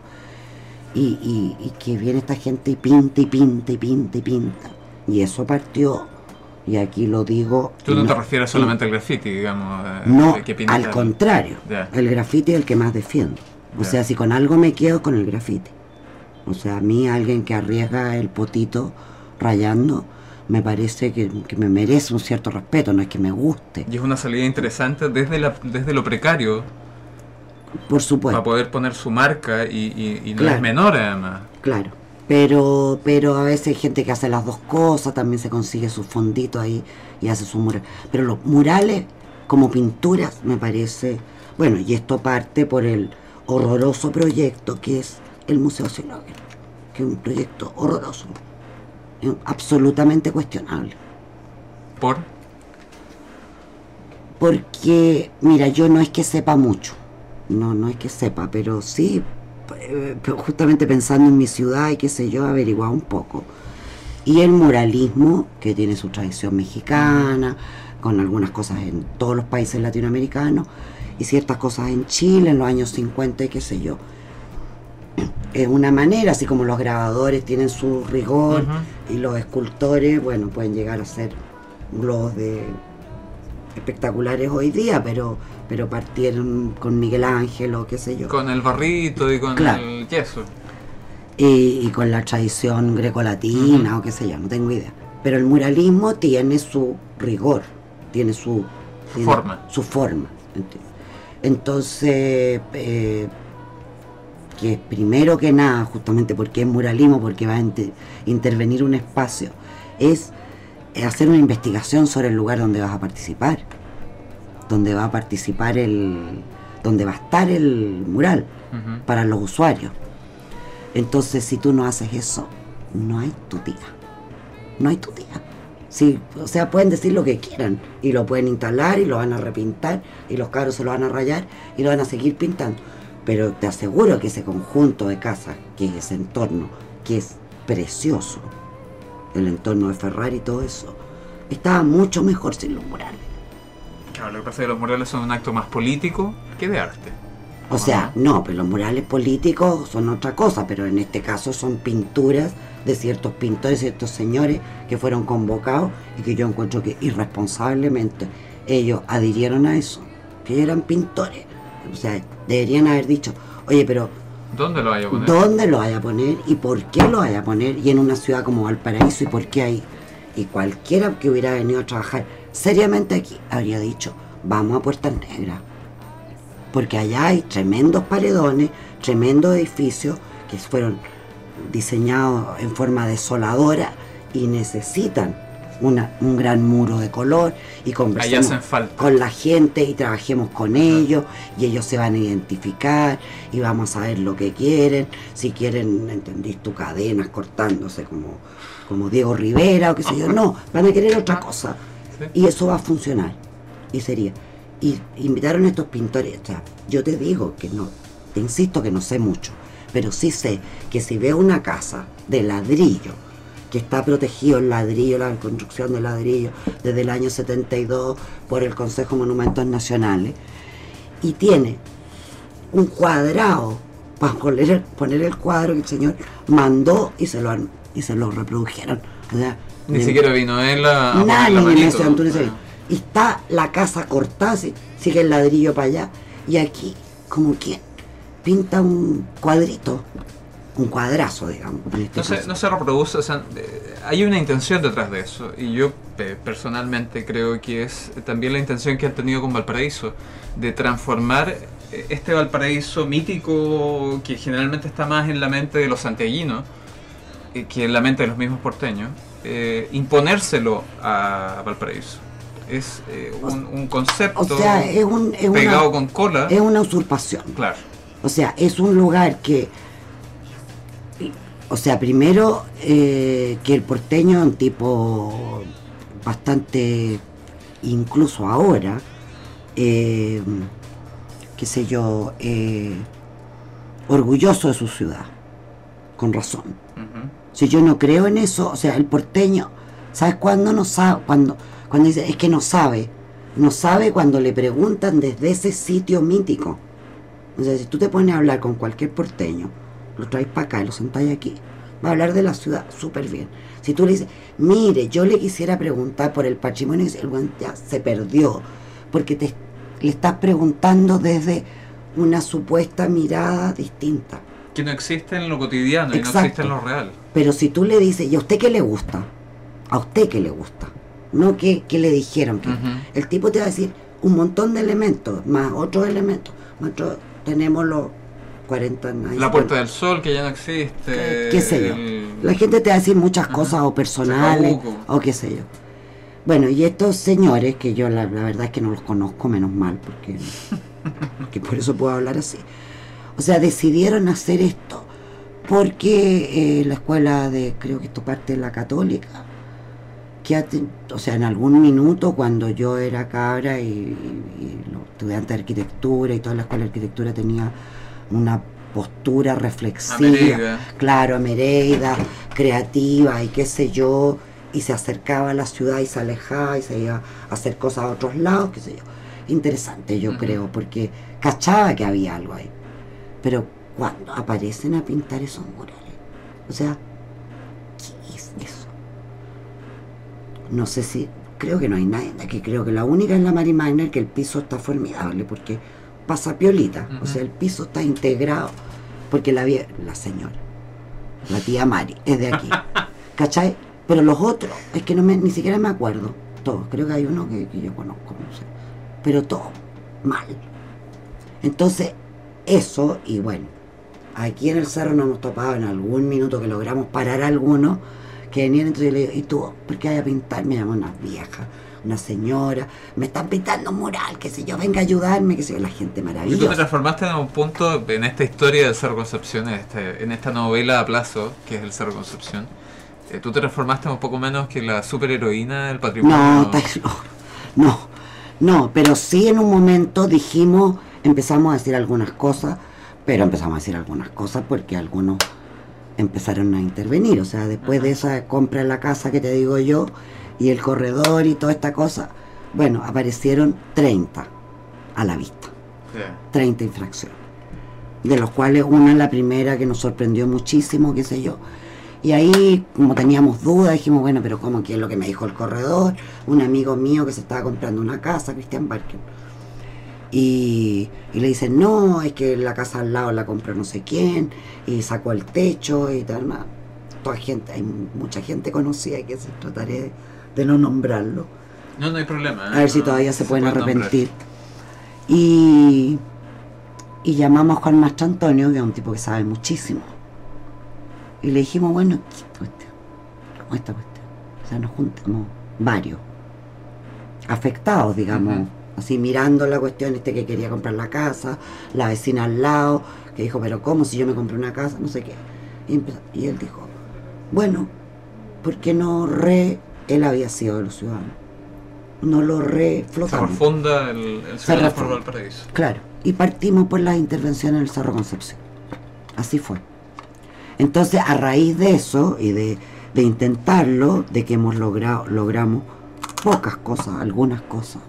Y, y, y que viene esta gente y pinta y pinta y pinta y pinta. Y eso partió, y aquí lo digo...
Tú no,
no
te refieres solamente al graffiti, digamos. Eh,
no,
que pinta
al contrario.
Yeah. El
graffiti es el que más defiendo. O yeah. sea, si con algo me quedo, con el graffiti. O sea, a mí alguien que arriesga el potito rayando, me parece que, que me merece un cierto respeto, no es que me guste.
Y es una salida interesante desde, la, desde lo precario.
Por supuesto.
Para poder poner su marca y, y, y no
claro.
es menor además.
Claro. Pero, pero a veces hay gente que hace las dos cosas, también se consigue sus fonditos ahí y hace sus murales. Pero los murales, como pinturas, me parece... Bueno, y esto parte por el horroroso proyecto que es el Museo Silógrafo, que es un proyecto horroroso, absolutamente cuestionable.
¿Por?
Porque, mira, yo no es que sepa mucho, no, no es que sepa, pero sí, eh, justamente pensando en mi ciudad y qué sé yo, averiguado un poco. Y el muralismo, que tiene su tradición mexicana, con algunas cosas en todos los países latinoamericanos, y ciertas cosas en Chile en los años cincuenta y qué sé yo. Es una manera, así como los grabadores tienen su rigor, uh-huh. y los escultores, bueno, pueden llegar a ser globos de espectaculares hoy día, pero pero partieron con Miguel Ángel o qué sé yo.
Con el barrito y con claro. el yeso.
Y, y con la tradición grecolatina, uh-huh. o qué sé yo, no tengo idea. Pero el muralismo tiene su rigor, tiene su,
su
tiene
forma.
Su forma. Entonces, eh, que primero que nada, justamente porque es muralismo, porque va a inter- intervenir un espacio, es hacer una investigación sobre el lugar donde vas a participar, donde va a participar el, donde va a estar el mural, uh-huh. para los usuarios. Entonces, si tú no haces eso, no hay tu tía, no hay tu tía. Sí, o sea, pueden decir lo que quieran y lo pueden instalar y lo van a repintar y los cabros se lo van a rayar y lo van a seguir pintando, pero te aseguro que ese conjunto de casas, que es ese entorno, que es precioso, el entorno de Ferrari y todo eso, estaba mucho mejor sin los murales.
Claro, lo que pasa es que los murales son un acto más político que de arte.
O sea, no, pero los murales políticos son otra cosa, pero en este caso son pinturas de ciertos pintores, ciertos señores que fueron convocados y que yo encuentro que irresponsablemente ellos adhirieron a eso, que eran pintores. O sea, deberían haber dicho, oye, pero
¿dónde lo vaya a poner?
¿Dónde lo vaya a poner y por qué lo vaya a poner? Y en una ciudad como Valparaíso, ¿y por qué ahí? Y cualquiera que hubiera venido a trabajar seriamente aquí habría dicho, vamos a Puertas Negras. Porque allá hay tremendos paredones, tremendos edificios que fueron diseñados en forma desoladora y necesitan una, un gran muro de color, y conversemos con la gente y trabajemos con ellos, y ellos se van a identificar y vamos a saber lo que quieren. Si quieren, ¿entendís? Tu cadenas cortándose como, como Diego Rivera o qué sé yo, no, van a querer otra cosa, y eso va a funcionar. Y sería, y invitaron a estos pintores. O sea, yo te digo que no, te insisto que no sé mucho, pero sí sé que si veo una casa de ladrillo, que está protegido el ladrillo, la construcción de ladrillo desde el año setenta y dos por el Consejo de Monumentos Nacionales, y tiene un cuadrado para poner el, poner el cuadro que el señor mandó y se lo han, y se lo reprodujeron. O sea,
ni siquiera vino él a, a
nadie en ese Antunes se vino. Y está la casa cortada, sigue el ladrillo para allá, y aquí, como quien pinta un cuadrito, un cuadrazo, digamos. En este
no, se, no se reproduce, o sea, eh, hay una intención detrás de eso, y yo eh, personalmente creo que es también la intención que han tenido con Valparaíso, de transformar eh, este Valparaíso mítico, que generalmente está más en la mente de los santiaguinos eh, que en la mente de los mismos porteños, eh, imponérselo a Valparaíso. Es eh, un, un concepto,
o sea, es un, es
pegado
una,
con cola.
Es una usurpación.
Claro.
O sea, es un lugar que, o sea, primero eh, que el porteño es un tipo bastante, incluso ahora, eh, qué sé yo, eh, orgulloso de su ciudad, con razón. Uh-huh. Si yo no creo en eso, o sea, el porteño, ¿sabes cuándo no sabe? Cuando, cuando dice, es que no sabe, no sabe cuando le preguntan desde ese sitio mítico. O sea, si tú te pones a hablar con cualquier porteño, lo traes para acá y lo sentáis aquí, va a hablar de la ciudad súper bien. Si tú le dices, mire, yo le quisiera preguntar por el patrimonio, el buen ya se perdió, porque te, le estás preguntando desde una supuesta mirada distinta.
Que no existe en lo cotidiano. Exacto. Y no existe en lo real.
Pero si tú le dices, ¿y a usted qué le gusta? ¿A usted qué le gusta? No que, que le dijeron que... Uh-huh. El tipo te va a decir un montón de elementos, más otros elementos. Nosotros tenemos los cuarenta...
La Puerta del Sol, que ya no existe.
¿Qué, qué sé yo? El... La gente te va a decir muchas cosas, uh-huh, o personales, o qué sé yo. Bueno, y estos señores, que yo la, la verdad es que no los conozco, menos mal, porque, porque por eso puedo hablar así. O sea, decidieron hacer esto porque eh, la escuela de, creo que esto parte de la Católica, que, aten- o sea, en algún minuto cuando yo era cabra y, y, y los estudiantes de arquitectura y toda la escuela de arquitectura tenía una postura reflexiva,
Mereida.
claro, Mereida, creativa y qué sé yo, y se acercaba a la ciudad y se alejaba y se iba a hacer cosas a otros lados, qué sé yo. Interesante, yo
Ujú.
creo, porque cachaba que había algo ahí. Pero cuando aparecen a pintar esos murales, o sea, ¿qué es eso? No sé si, creo que no hay nadie aquí, creo que la única es la Mary Magner, que el piso está formidable, porque pasa piolita,
Ujú.
o sea, el piso está integrado, porque la, vie- la señora, la tía Mari, es de aquí, ¿cachai? Pero los otros, es que no me, ni siquiera me acuerdo, todos, creo que hay uno que, que yo conozco, no sé, pero todo mal. Entonces, eso, y bueno, aquí en el cerro nos hemos topado en algún minuto que logramos parar a algunos que venían, entonces yo le digo, ¿y tú? ¿Por qué hay a pintar? Me llaman una vieja, una señora, me están pintando un mural, qué sé yo, venga a ayudarme, qué sé yo, la gente
Y tú te
maravillosa.
transformaste en un punto en esta historia del Cerro Concepción, en, este, en esta novela a plazo, que es el Cerro Concepción. Eh, tú te transformaste un poco menos que la superheroína del patrimonio.
No, estáis locos. no, no, pero sí en un momento dijimos, empezamos a decir algunas cosas, pero empezamos a decir algunas cosas porque algunos empezaron a intervenir, o sea, después
Ajá.
de esa compra en la casa que te digo yo, y el corredor y toda esta cosa, bueno, aparecieron treinta a la vista,
Sí.
treinta infracciones, de los cuales una es la primera que nos sorprendió muchísimo, qué sé yo. Y ahí, como teníamos dudas, dijimos, bueno, pero ¿cómo? ¿Qué es lo que me dijo el corredor? Un amigo mío que se estaba comprando una casa, Cristian Barker. Y, y le dicen, no, es que la casa al lado la compró no sé quién, y sacó el techo y tal. Nada. Toda gente, hay mucha gente conocida que se trataré de, de no nombrarlo.
No, no hay problema. ¿eh?
A ver si
No,
todavía se, pueden
puede
arrepentir. Y, y llamamos a Juan Maestro Antonio, que es un tipo que sabe muchísimo. Y le dijimos, bueno, ¿qué cuestión? ¿Cómo esta cuestión? O sea, nos juntamos varios afectados, digamos,
Ujú.
así mirando la cuestión, este que quería comprar la casa, la vecina al lado, que dijo, pero ¿cómo si yo me compré una casa? No sé qué. Y, empezó, y él dijo, bueno, ¿por qué no re... Él había sido de los ciudadanos. No lo
Se
reflotamos.
refunda el, el
Se
Ciudadano por
refunda.
Valparaíso.
Claro, y partimos por las intervenciones en el Cerro Concepción. Así fue. Entonces, a raíz de eso y de, de intentarlo, de que hemos logrado, logramos pocas cosas, algunas cosas,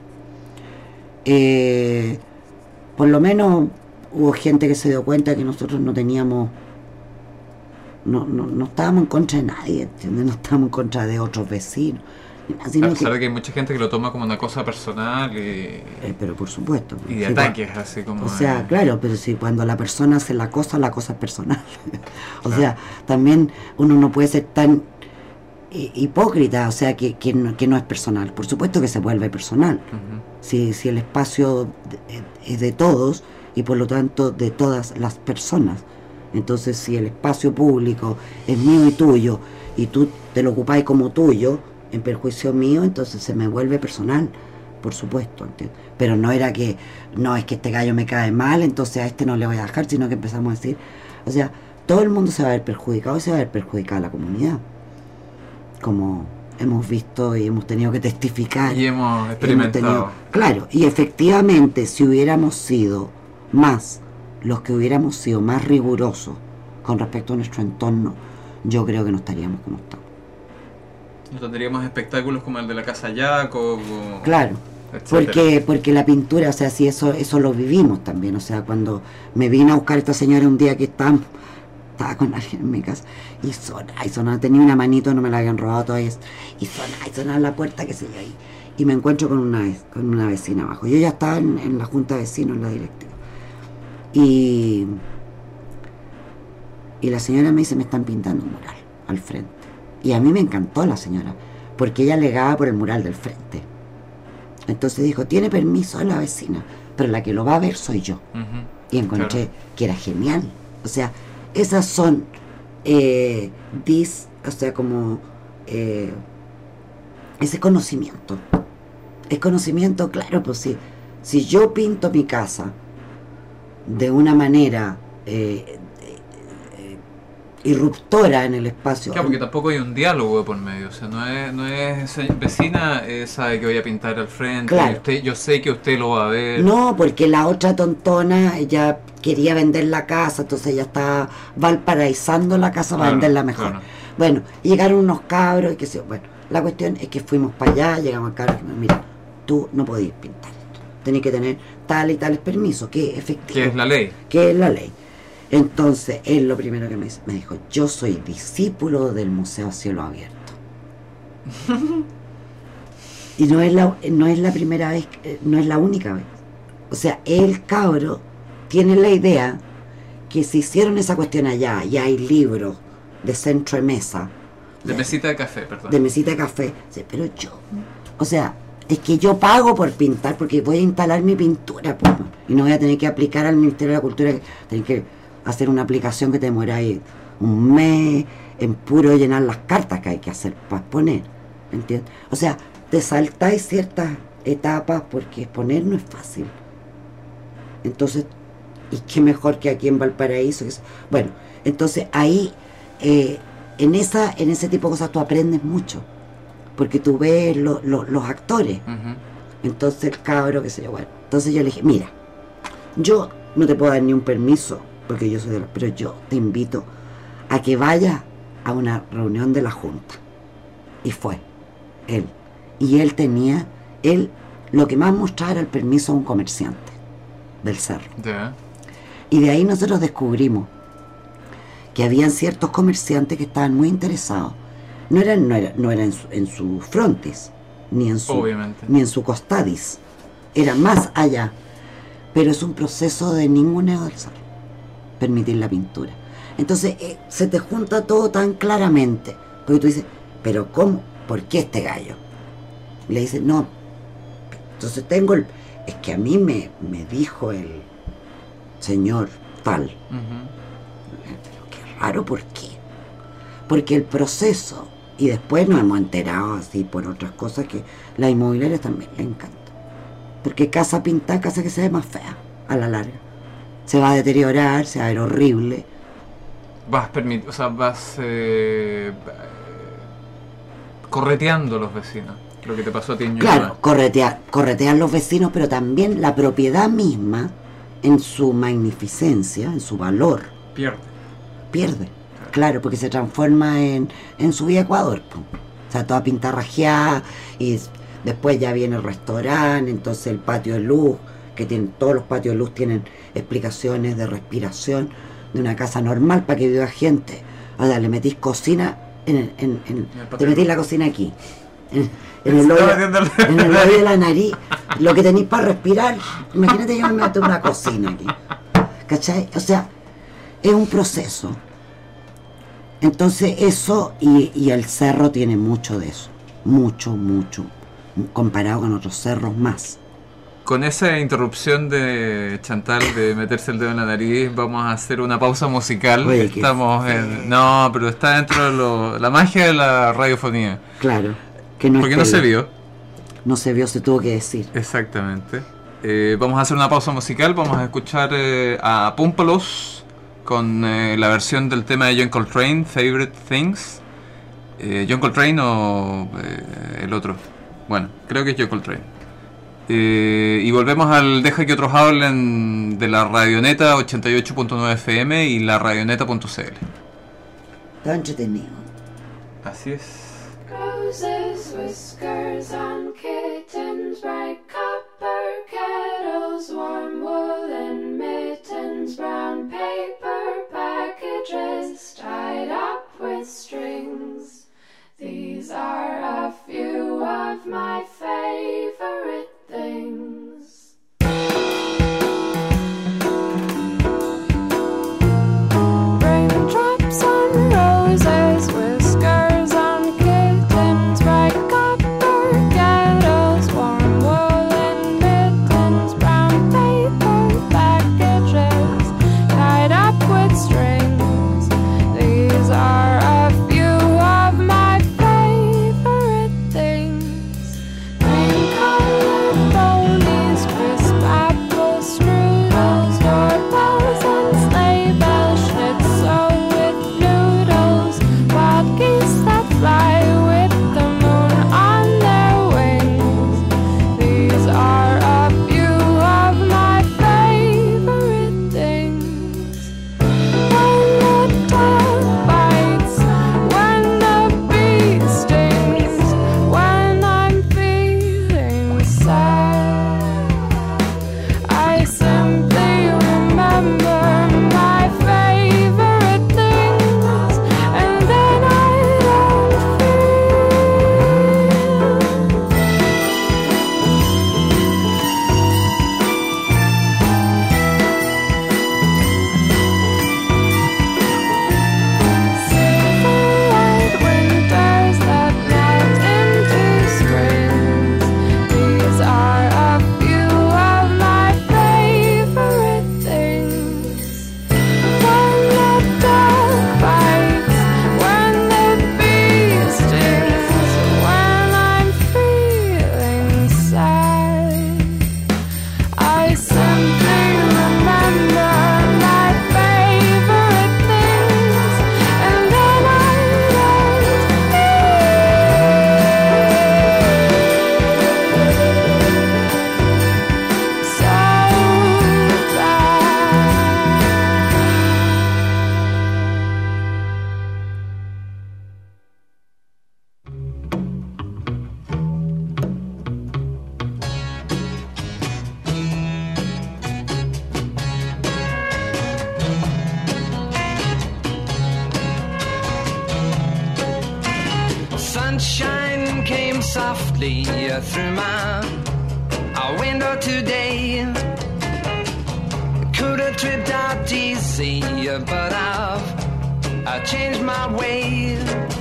eh, por lo menos hubo gente que se dio cuenta que nosotros no teníamos, no, no, no estábamos en contra de nadie, ¿entiendes? No estábamos en contra de otros vecinos, sino
A pesar
que,
de que hay mucha gente que lo toma como una cosa personal y,
eh, pero por supuesto.
y de
sí,
ataques, así como...
O sea,
eh,
claro, pero si cuando la persona hace la cosa, la cosa es personal. o
Claro.
sea, también uno no puede ser tan eh, hipócrita, o sea, que, que, no, que no es personal. Por supuesto que se vuelve personal.
ujú.
Si, si el espacio de- es de todos y por lo tanto de todas las personas. Entonces, si el espacio público es mío y tuyo y tú te lo ocupáis como tuyo, en perjuicio mío, entonces se me vuelve personal, por supuesto, ¿entiendes? Pero no era que, no, es que este gallo me cae mal, entonces a este no le voy a dejar, sino que empezamos a decir, o sea, todo el mundo se va a ver perjudicado y se va a ver perjudicada la comunidad, como hemos visto y hemos tenido que testificar.
Y hemos
Hemos
experimentado.
tenido- claro, y efectivamente, si hubiéramos sido más, los que hubiéramos sido más rigurosos con respecto a nuestro entorno, yo creo que no estaríamos como estamos.
No tendríamos espectáculos como el de la Casa Yaco, o-
Claro,
etcétera.
porque, porque la pintura, o sea, sí, eso, eso lo vivimos también, o sea, cuando me vine a buscar esta señora un día que estaba, estaba con alguien en mi casa, y sonaba, y sonaba, tenía una manito, no me la habían robado todavía, y sonaba, y sonaba en la puerta, qué sé yo, y, y me encuentro con una, vez- con una vecina abajo. Yo ya estaba en, en la junta de vecinos, en la directiva, y, y la señora me dice, me están pintando un mural al frente. Y a mí me encantó la señora, porque ella alegaba por el mural del frente. Entonces dijo, tiene permiso de la vecina, pero la que lo va a ver soy yo.
Ujú.
Y encontré
Claro.
que era genial. O sea, esas son eh, dis, o sea, como eh, ese conocimiento. Es conocimiento, claro, pues sí. Si yo pinto mi casa de una manera eh, eh, irruptora en el espacio.
Claro, porque tampoco hay un diálogo por medio, o sea, no es, no es vecina, eh, sabe que voy a pintar al frente,
Claro.
y usted, yo sé que usted lo va a ver.
No, porque la otra tontona, ella quería vender la casa, entonces ella estaba valparaizando la casa para
Claro,
venderla mejor.
claro.
Bueno, llegaron unos cabros y qué sé yo. Bueno, la cuestión es que fuimos para allá, llegamos acá, mira, tú no podías pintar esto, tenés que tener tal y tales permisos, que es efectivo.
Que es la ley.
Que es la ley. Entonces, él lo primero que me, dice- me dijo, yo soy discípulo del Museo a Cielo Abierto. Y no es la, no es la primera vez, eh, no es la única vez. O sea, el cabro tiene la idea que si hicieron esa cuestión allá y hay libros de centro de mesa,
De mesita de café, perdón.
de mesita de café, sí, pero yo, o sea, es que yo pago por pintar porque voy a instalar mi pintura, pues, y no voy a tener que aplicar al Ministerio de la Cultura, tener que hacer una aplicación que te demora ahí un mes en puro llenar las cartas que hay que hacer para exponer, ¿entiendes? O sea, te saltáis ciertas etapas porque exponer no es fácil. Entonces, y qué mejor que aquí en Valparaíso. Que es- bueno, entonces ahí, eh, en esa en ese tipo de cosas tú aprendes mucho, porque tú ves lo- lo- los actores.
Ujú.
Entonces el cabro, qué sé yo, bueno. Entonces yo le dije, mira, yo no te puedo dar ni un permiso, porque yo soy de la... Pero yo te invito a que vayas a una reunión de la Junta. Y fue él. Y él tenía, él, lo que más mostraba era el permiso a un comerciante del cerro.
Ya.
Y de ahí nosotros descubrimos que habían ciertos comerciantes que estaban muy interesados. No eran, no era, no era en, su, en su frontis, ni en su,
Obviamente.
ni en su costadis. Era más allá. Pero es un proceso de ninguneo del cerro, permitir la pintura. Entonces eh, se te junta todo tan claramente. Porque tú dices, pero ¿cómo? ¿Por qué este gallo? Y le dices, no. Entonces tengo el... Es que a mí me, me dijo el señor tal.
Ujú.
Pero qué raro, ¿por qué? Porque el proceso, y después nos hemos enterado así por otras cosas, que la inmobiliaria también le encanta. Porque casa pintada, casa que se ve más fea a la larga. Se va a deteriorar, se va a ver horrible.
Vas permit o sea, vas eh, correteando a los vecinos. Lo que te pasó a ti en Ñuñoa.
Claro, corretea, corretean los vecinos, pero también la propiedad misma, en su magnificencia, en su valor,
Pierde.
pierde. Claro, porque se transforma en, en su vida Ecuador. Po. O sea, toda pintarrajeada, y s- después ya viene el restaurante, entonces el patio de luz, que tienen, todos los patios de luz tienen explicaciones de respiración de una casa normal para que viva gente. O sea, le metís cocina, en, el- en, en-
el patio
te
de
metís
luz.
la cocina aquí, en, en
Se
el
está
hoyo,
metiendo el-
en el hoyo de la nariz, lo que tenéis para respirar. Imagínate, yo me meto una cocina aquí, ¿cachai? O sea, es un proceso. Entonces eso, y, y el cerro tiene mucho de eso, mucho, mucho, comparado con otros cerros más.
Con esa interrupción de Chantal de meterse el dedo en la nariz, vamos a hacer una pausa musical.
Oye, qué
Estamos
feo.
en... No, pero está dentro de lo- la magia de la radiofonía.
Claro, que no
Porque
es
no se
tele.
vio.
No se vio, se tuvo que decir.
Exactamente. Eh, vamos a hacer una pausa musical. Vamos a escuchar eh, a Púmpalos con eh, la versión del tema de John Coltrane, Favorite Things. Eh, John Coltrane o eh, el otro. Bueno, creo que es John Coltrane. Eh, y volvemos al Deja que otros hablen de la Radioneta ochenta y ocho punto nueve F M y la radioneta punto c l.
Estaba entretenido.
Así es.
Roses, whiskers on kittens, bright copper kettles, warm woolen mittens, brown paper packages tied up with strings. These are a few of my favorite things. Raindrops on roses, whiskers on kittens, bright copper kettles, warm woolen mittens, brown paper packages tied up with strings. These are
sunshine came softly through my window today. Could have tripped out easy, but I've I changed my way.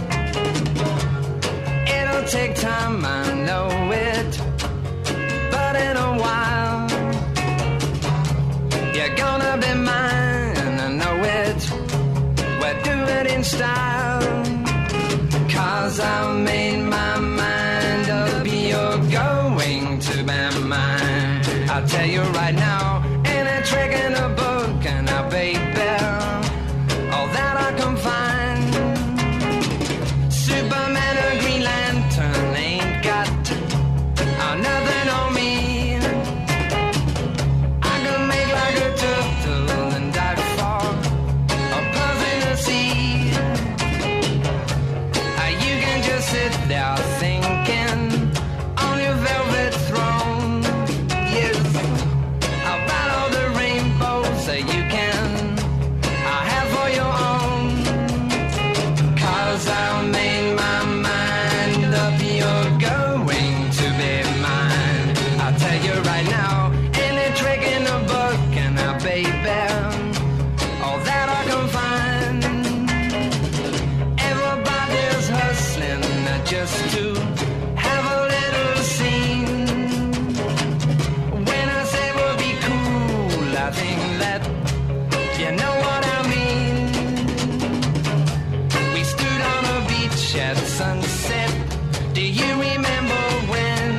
It'll take time, I know it, but in a while you're gonna be mine, I know it. We'll do it in style, 'cause I've made my mind up, you're going to be mine. I'll tell you right now, ain't a trick in a book, and I baby, all that I can find. Superman or Green Lantern ain't got uh, nothing on me. I can make like a turtle and dive for a puff in the sea. Uh, you can just sit there thinking on your velvet throne. Yes, about all the rainbows that you can I have for your own. 'Cause I've made my mind up, you're going to be mine. I'll tell you right now, ain't a trick in the book, and I baby, all that I can find. Everybody's hustling just to have a little scene. When I say we'll be cool, I think that you know what I mean. We stood on a beach at sunset. Do you remember when?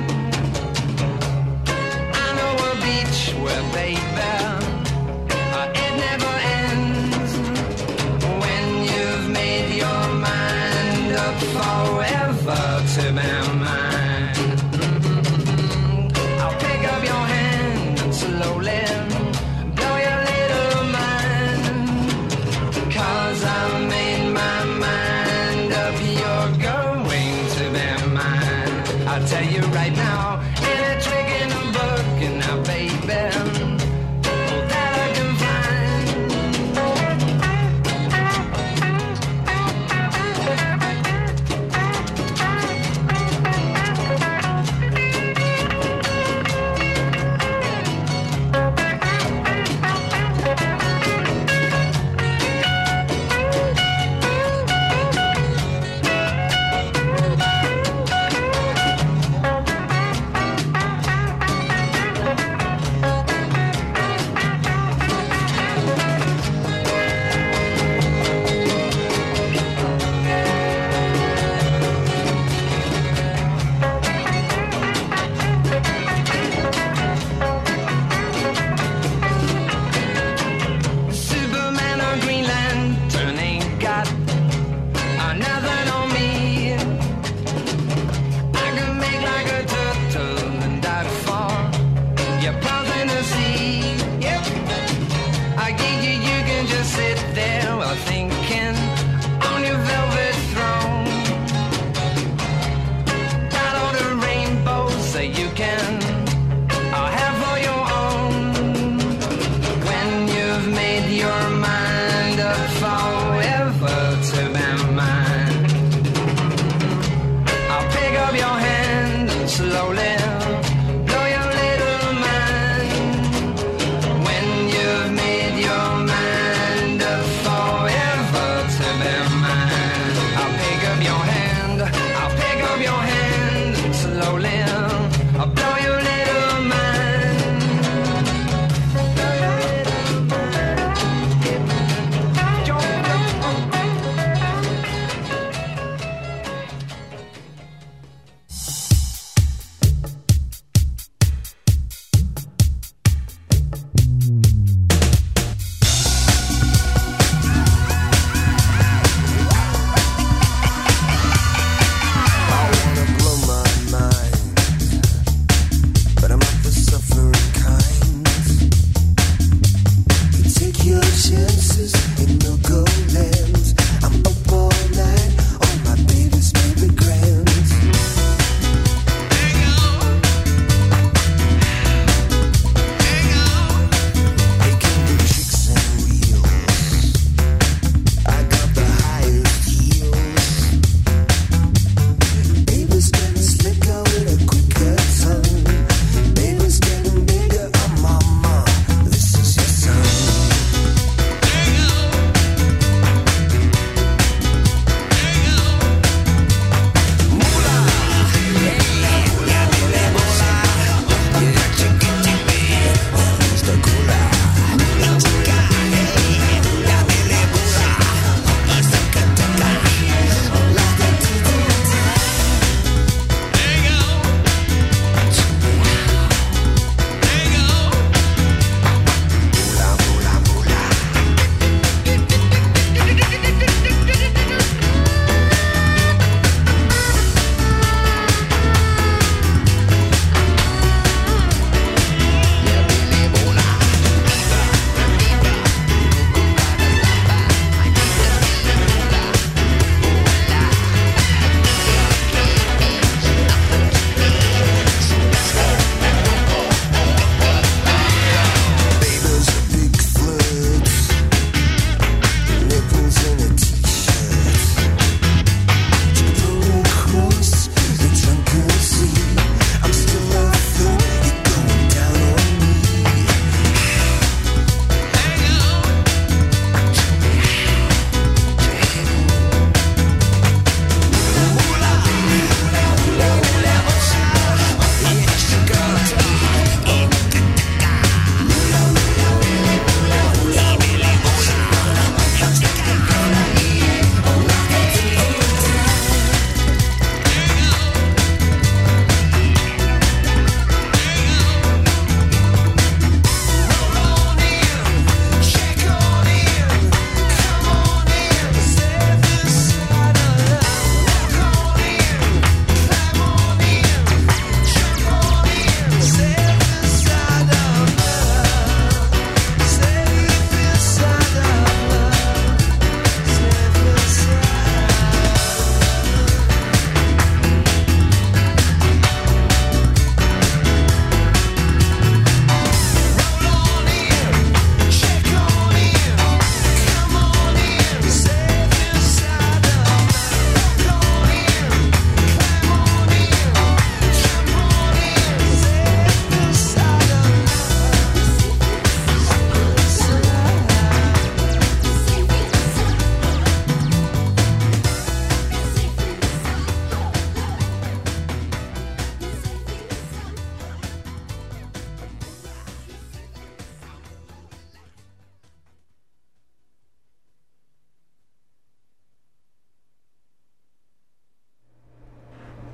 I know a beach where, baby, uh, it never ends. When you've made your mind up forever to be mine. I'll pick up your hand and slowly blow your little mind. 'Cause I've made my mind up, you're going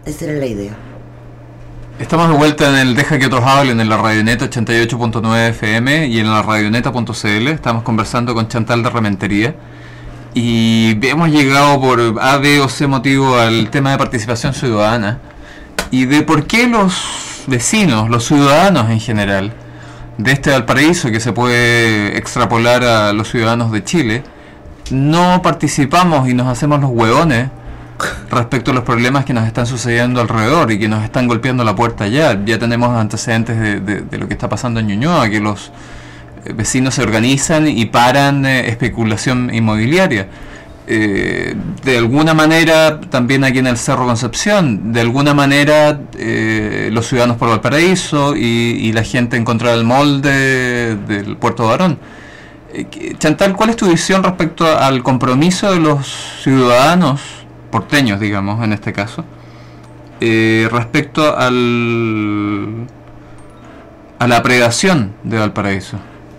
Esa era la idea.
Estamos de vuelta en el Deja que otros hablen en la Radioneta ochenta y ocho punto nueve F M y en la radioneta punto c l. Estamos conversando con Chantal de Rementería y hemos llegado por A, B o C motivo al tema de participación ciudadana y de por qué los vecinos, los ciudadanos en general de este Valparaíso, que se puede extrapolar a los ciudadanos de Chile, no participamos y nos hacemos los hueones respecto a los problemas que nos están sucediendo alrededor y que nos están golpeando la puerta ya. Ya tenemos antecedentes de, de, de lo que está pasando en Ñuñoa, que los eh, vecinos se organizan y paran eh, especulación inmobiliaria. Eh, de alguna manera, también aquí en el Cerro Concepción, de alguna manera eh, los ciudadanos por Valparaíso y, y la gente en contra del molde del Puerto Barón. Eh, Chantal, ¿cuál es tu visión respecto al compromiso de los ciudadanos porteños, digamos, en este caso, eh, respecto al a la predación de Valparaíso?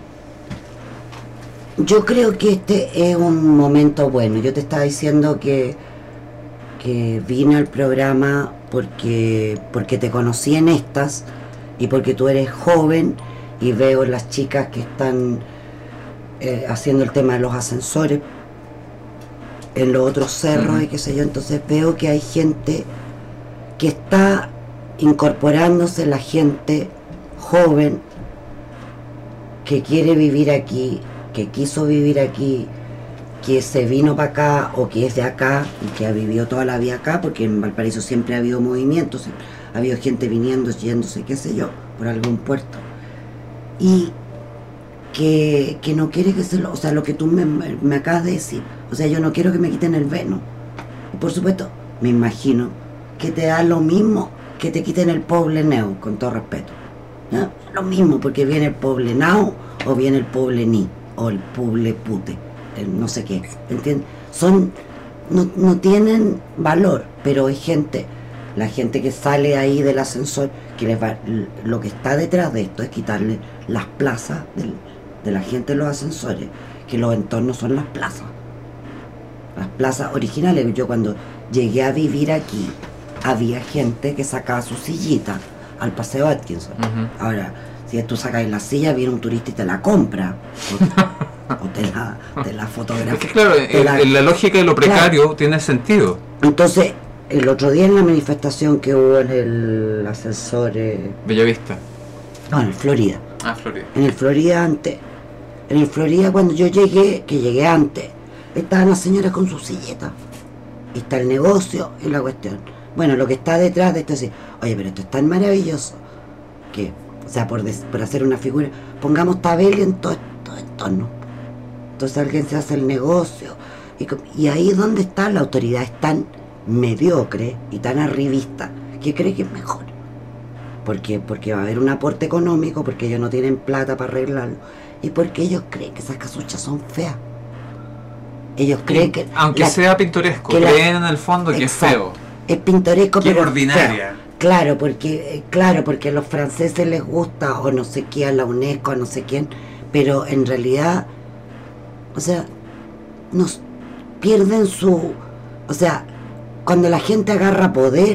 Yo creo que este es un momento bueno. Yo te estaba diciendo que que vine al programa porque porque te conocí en estas y porque tú eres joven y veo las chicas que están eh, haciendo el tema de los ascensores en los otros cerros uh-huh. y qué sé yo, entonces veo que hay gente que está incorporándose, la gente joven que quiere vivir aquí, que quiso vivir aquí, que se vino para acá o que es de acá y que ha vivido toda la vida acá, porque en Valparaíso siempre ha habido movimientos, ha habido gente viniendo, yéndose, qué sé yo, por algún puerto, y que, que no quiere que se lo, o sea, lo que tú me, me acabas de decir, o sea, yo no quiero que me quiten el veno. Y por supuesto, me imagino que te da lo mismo que te quiten el pobleneo, con todo respeto. ¿No? Lo mismo, porque viene el poblenao o viene el poblení o el poblepute, el no sé qué, ¿entiendes? Son, no, no tienen valor, pero hay gente, la gente que sale ahí del ascensor, que les va, lo que está detrás de esto es quitarle las plazas del, de la gente en los ascensores, que los entornos son las plazas. Las plazas originales. Yo cuando llegué a vivir aquí había gente que sacaba su sillita al Paseo Atkinson. Uh-huh. Ahora, si tú sacas la silla, viene un turista y te la compra o, o te la, te la fotografía.
Es que claro, en la, la lógica de lo precario, claro, tiene sentido.
Entonces, el otro día en la manifestación que hubo en el ascensor eh,
Bellavista,
no, en el Florida.
Ah, Florida.
En el Florida antes. En el Florida cuando yo llegué, que llegué antes, estaban las señoras con su silleta. Y está el negocio y la cuestión. Bueno, lo que está detrás de esto es, oye, pero esto es tan maravilloso que, o sea, por, des, por hacer una figura, pongamos tabeli en todo estos entornos. Entonces alguien se hace el negocio. Y, y ahí es donde está la autoridad, es tan mediocre y tan arribista que cree que es mejor. ¿Por qué? Porque va a haber un aporte económico, porque ellos no tienen plata para arreglarlo y porque ellos creen que esas casuchas son feas. Ellos creen que...
Aunque la, sea pintoresco, que creen la, en el fondo que exacto, es feo.
Es pintoresco,
que
pero
es ordinaria.
Feo. Claro, porque claro, porque a los franceses les gusta, o no sé qué, a la UNESCO, a no sé quién, pero en realidad, o sea, nos pierden su... O sea, cuando la gente agarra poder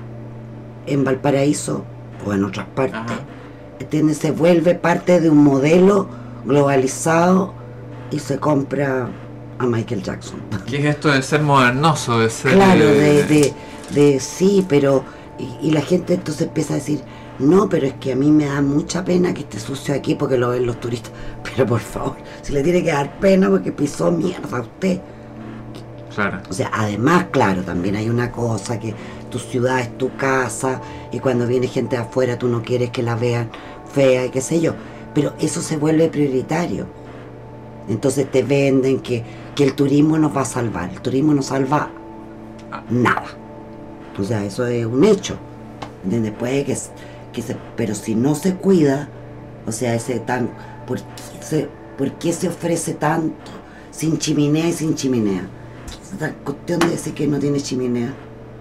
en Valparaíso o en otras partes, ¿entiendes? Se vuelve parte de un modelo globalizado y se compra a Michael Jackson.
¿Qué es esto de ser modernoso? De ser...
Claro, de, de, de sí, pero... Y, y la gente entonces empieza a decir, no, pero es que a mí me da mucha pena que esté sucio aquí porque lo ven los turistas. Pero por favor, si le tiene que dar pena porque pisó mierda a usted.
Claro.
O sea, además, claro, también hay una cosa que tu ciudad es tu casa y cuando viene gente de afuera tú no quieres que la vean fea y qué sé yo. Pero eso se vuelve prioritario. Entonces te venden que, que el turismo nos va a salvar. El turismo no salva nada. O sea, eso es un hecho. ¿Entiendes? Puede que, que se, pero si no se cuida, o sea, ese tan, ¿por qué se, por qué se ofrece tanto sin chimenea y sin chimenea? Esa cuestión de decir que no tiene chimenea.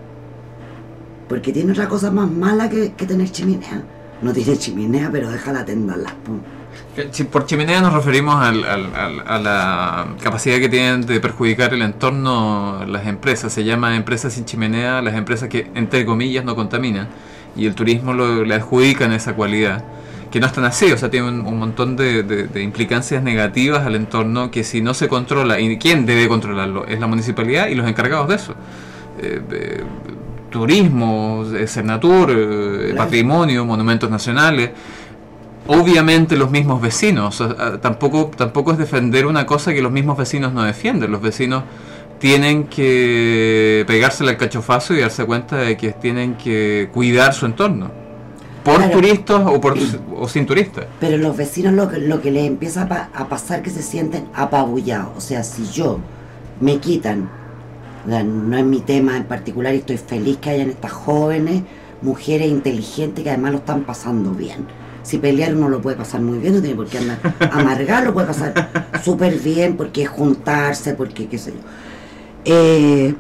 Porque tiene otra cosa más mala que, que tener chimenea. No tiene chimenea, pero deja la tenda al lado.
Que chi- Por chimenea nos referimos al- al- al- a la capacidad que tienen de perjudicar el entorno las empresas. Se llama empresas sin chimenea las empresas que, entre comillas, no contaminan. Y el turismo lo, le adjudican esa cualidad. Que no están así, o sea, tiene un, un montón de, de- de implicancias negativas al entorno que si no se controla, ¿y quién debe controlarlo? Es la municipalidad y los encargados de eso. Eh, eh, turismo, eh, Cernatur, eh,
Claro.
patrimonio, monumentos nacionales. Obviamente los mismos vecinos, o sea, tampoco, tampoco es defender una cosa que los mismos vecinos no defienden. Los vecinos tienen que pegársele al cachofazo y darse cuenta de que tienen que cuidar su entorno. Por
Claro.
turistas o, por, o sin turistas.
Pero los vecinos lo, que- lo que les empieza a, pa- a pasar que se sienten apabullados. O sea, si yo me quitan, o sea, no es mi tema en particular y estoy feliz que hayan estas jóvenes, mujeres inteligentes que además lo están pasando bien. Si pelear uno lo puede pasar muy bien, no tiene por qué andar amargar, lo puede pasar súper bien porque es juntarse, porque qué sé yo. Eh,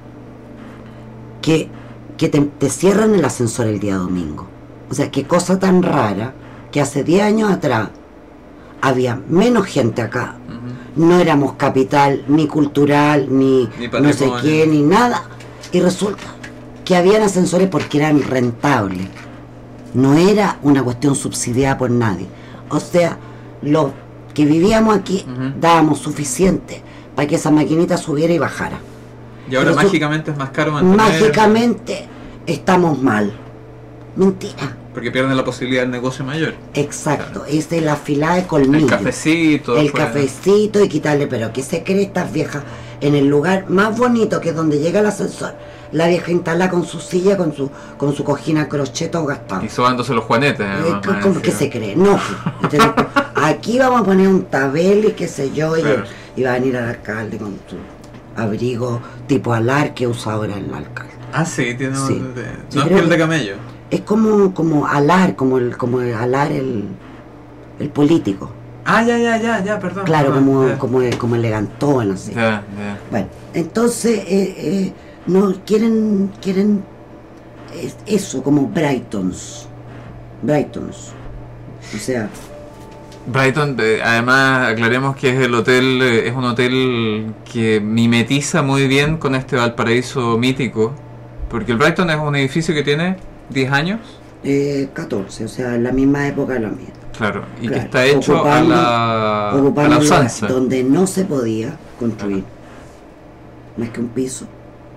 que que te, te cierran el ascensor el día domingo. O sea, qué cosa tan rara que hace diez años atrás había menos gente acá. No éramos capital, ni cultural, ni,
Ni
no sé
patrimonio.
qué, ni nada. Y resulta que habían ascensores porque eran rentables. No era una cuestión subsidiada por nadie. O sea, los que vivíamos aquí
Ujú.
dábamos suficiente para que esa maquinita subiera y bajara.
Y ahora
Resu-
mágicamente es más caro mantener.
Mágicamente estamos mal. Mentira.
Porque pierden la posibilidad del negocio mayor.
Exacto, es de la fila de colmillo.
El cafecito.
El
después-
cafecito y quitarle, pero ¿qué se cree estas viejas? En el lugar más bonito que es donde llega el ascensor, la vieja instala con su silla, con su con su cojín a crochetos gastados.
Y sobándose los juanetes.
Eh,
además,
¿Cómo
más
que
encima.
se cree? No, ¿entendés? Aquí vamos a poner un tabel y qué sé yo, y,
Claro.
y va a venir al alcalde con su abrigo tipo alar que usa ahora el alcalde.
Ah, sí, tiene un-
Sí.
de-
Sí,
no es
creo
piel de
que-
camello.
Es como, como alar, como el, como el alar el, el político.
Ah, ya, ya, ya, ya, perdón.
Claro,
perdón,
como,
ya.
como, como elegantón, así.
Ya, ya.
Bueno, entonces eh, eh, no quieren, quieren es- eso, como Brightons. Brightons. O sea,
Brighton, eh, además aclaremos que es el hotel, eh, es un hotel que mimetiza muy bien con este Valparaíso mítico, porque el Brighton es un edificio que tiene diez años,
eh, catorce, o sea, en la misma época de la mía.
claro, y
Claro,
que está hecho a
ocupando-
la, a
Ocupando
la
un lugar
usanza.
donde no se podía construir más que un piso.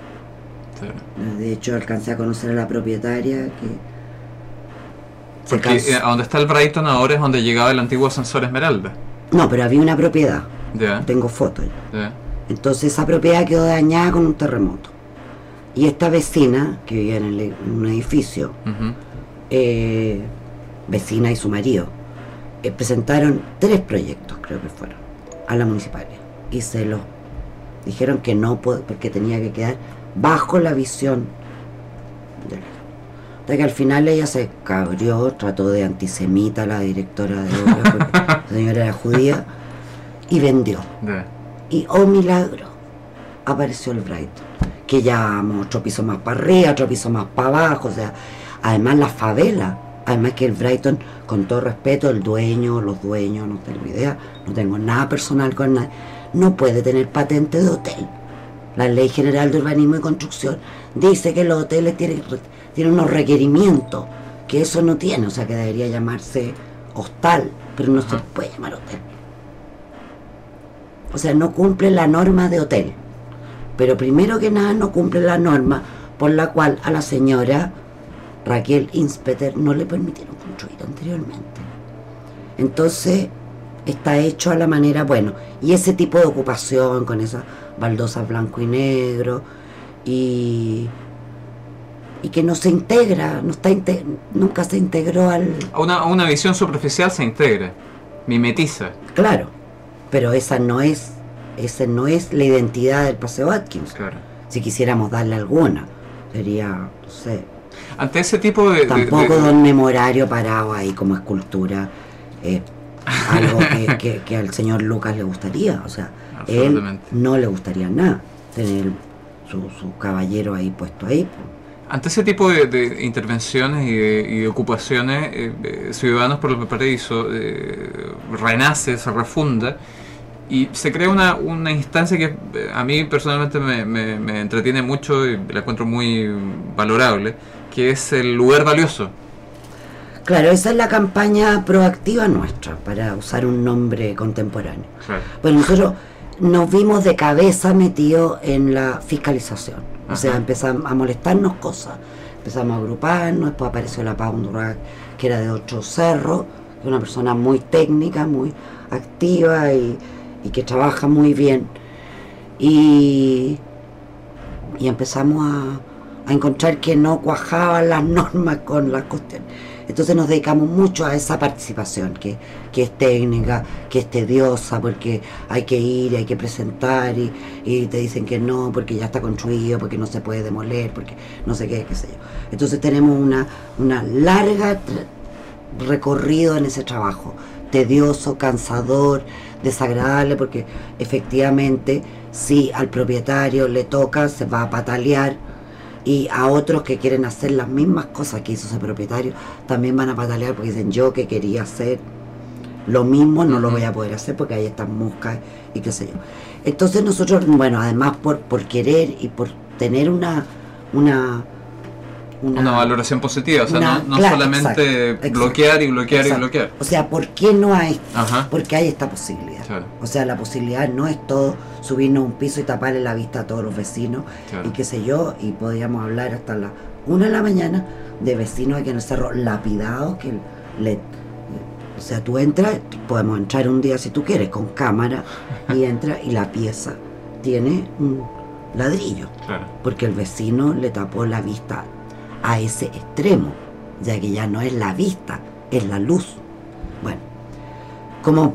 Claro.
De hecho, alcancé a conocer a la propietaria que se
Porque
cansó.
eh, a donde está el Brighton ahora es donde llegaba el antiguo ascensor Esmeralda.
No, pero había una propiedad.
Ya,
Tengo fotos.
ya.
Entonces esa propiedad quedó dañada con un terremoto. Y esta vecina, que vivía en, el- en un edificio,
Ujú.
eh, vecina y su marido, eh, presentaron tres proyectos, creo que fueron, a la municipalidad. Y se los dijeron que no, pod- porque tenía que quedar bajo la visión de la... Hasta que al final ella se cabrió, trató de antisemita a la directora de obra, porque la señora era judía, y vendió.
Ya.
Y oh milagro, apareció el Brighton, que ya otro piso más para arriba, otro piso más para abajo, o sea, además la favela, además que el Brighton, con todo respeto, el dueño, los dueños, no tengo idea, no tengo nada personal con nadie, no puede tener patente de hotel. La Ley General de Urbanismo y Construcción dice que los hoteles tienen, tienen unos requerimientos que eso no tiene, o sea que debería llamarse hostal, pero no se puede llamar hotel. O sea, no cumple la norma de hotel. Pero primero que nada no cumple la norma por la cual a la señora Raquel Inspeter no le permitieron construir anteriormente. Entonces está hecho a la manera, bueno, y ese tipo de ocupación con esas baldosas blanco y negro y, y que no se integra, no está inte- nunca se integró al...
Una, una visión superficial se integra, mimetiza.
Claro, pero esa no es, esa no es la identidad del Paseo Atkins.
Claro.
Si quisiéramos darle alguna, sería, no sé,
Ante ese tipo de... de-
tampoco
de-
don Memorario parado ahí como escultura, eh, algo que, que, que al señor Lucas le gustaría, o sea, él
Absolutamente.
no le gustaría nada tener su, su caballero ahí puesto ahí, pues,
Ante ese tipo de, de intervenciones y de, y de ocupaciones, eh, eh, Ciudadanos por el Paraíso eh, renace, se refunda y se crea una, una instancia que eh, a mí personalmente me, me, me entretiene mucho y la encuentro muy valorable, que es el lugar valioso.
Claro, esa es la campaña proactiva nuestra, para usar un nombre contemporáneo.
Claro.
Bueno, nosotros nos vimos de cabeza metidos en la fiscalización. O
Ajá.
sea, empezamos a molestarnos cosas. Empezamos a agruparnos, después apareció la Pau Undurraga, que era de otro cerro, que es una persona muy técnica, muy activa y, y que trabaja muy bien. Y, y empezamos a, a encontrar que no cuajaban las normas con las cuestiones. Entonces nos dedicamos mucho a esa participación, que, que es técnica, que es tediosa, porque hay que ir, hay que presentar, y, y te dicen que no, porque ya está construido, porque no se puede demoler, porque no sé qué, qué sé yo. Entonces tenemos una, una larga tra- recorrido en ese trabajo, tedioso, cansador, desagradable, porque efectivamente si al propietario le toca, se va a patalear, y a otros que quieren hacer las mismas cosas que hizo ese propietario también van a patalear porque dicen, yo que quería hacer lo mismo no lo voy a poder hacer porque ahí están moscas y qué sé yo. Entonces nosotros, bueno, además por, por querer y por tener una una
Una, una valoración positiva, o sea,
una,
no, no
claro,
solamente
exacto,
bloquear y bloquear
exacto.
y bloquear.
O sea, ¿por qué no hay?
Ajá.
Porque hay esta posibilidad.
Claro.
O sea, la posibilidad no es todo subirnos a un piso y taparle la vista a todos los vecinos,
Claro.
y qué sé yo, y podíamos hablar hasta las una de la mañana de vecinos aquí en el cerro lapidados que le... O sea, tú entras, podemos entrar un día si tú quieres, con cámara, y entras y la pieza tiene un ladrillo,
Claro.
porque el vecino le tapó la vista a ese extremo, ya que ya no es la vista, es la luz. Bueno, como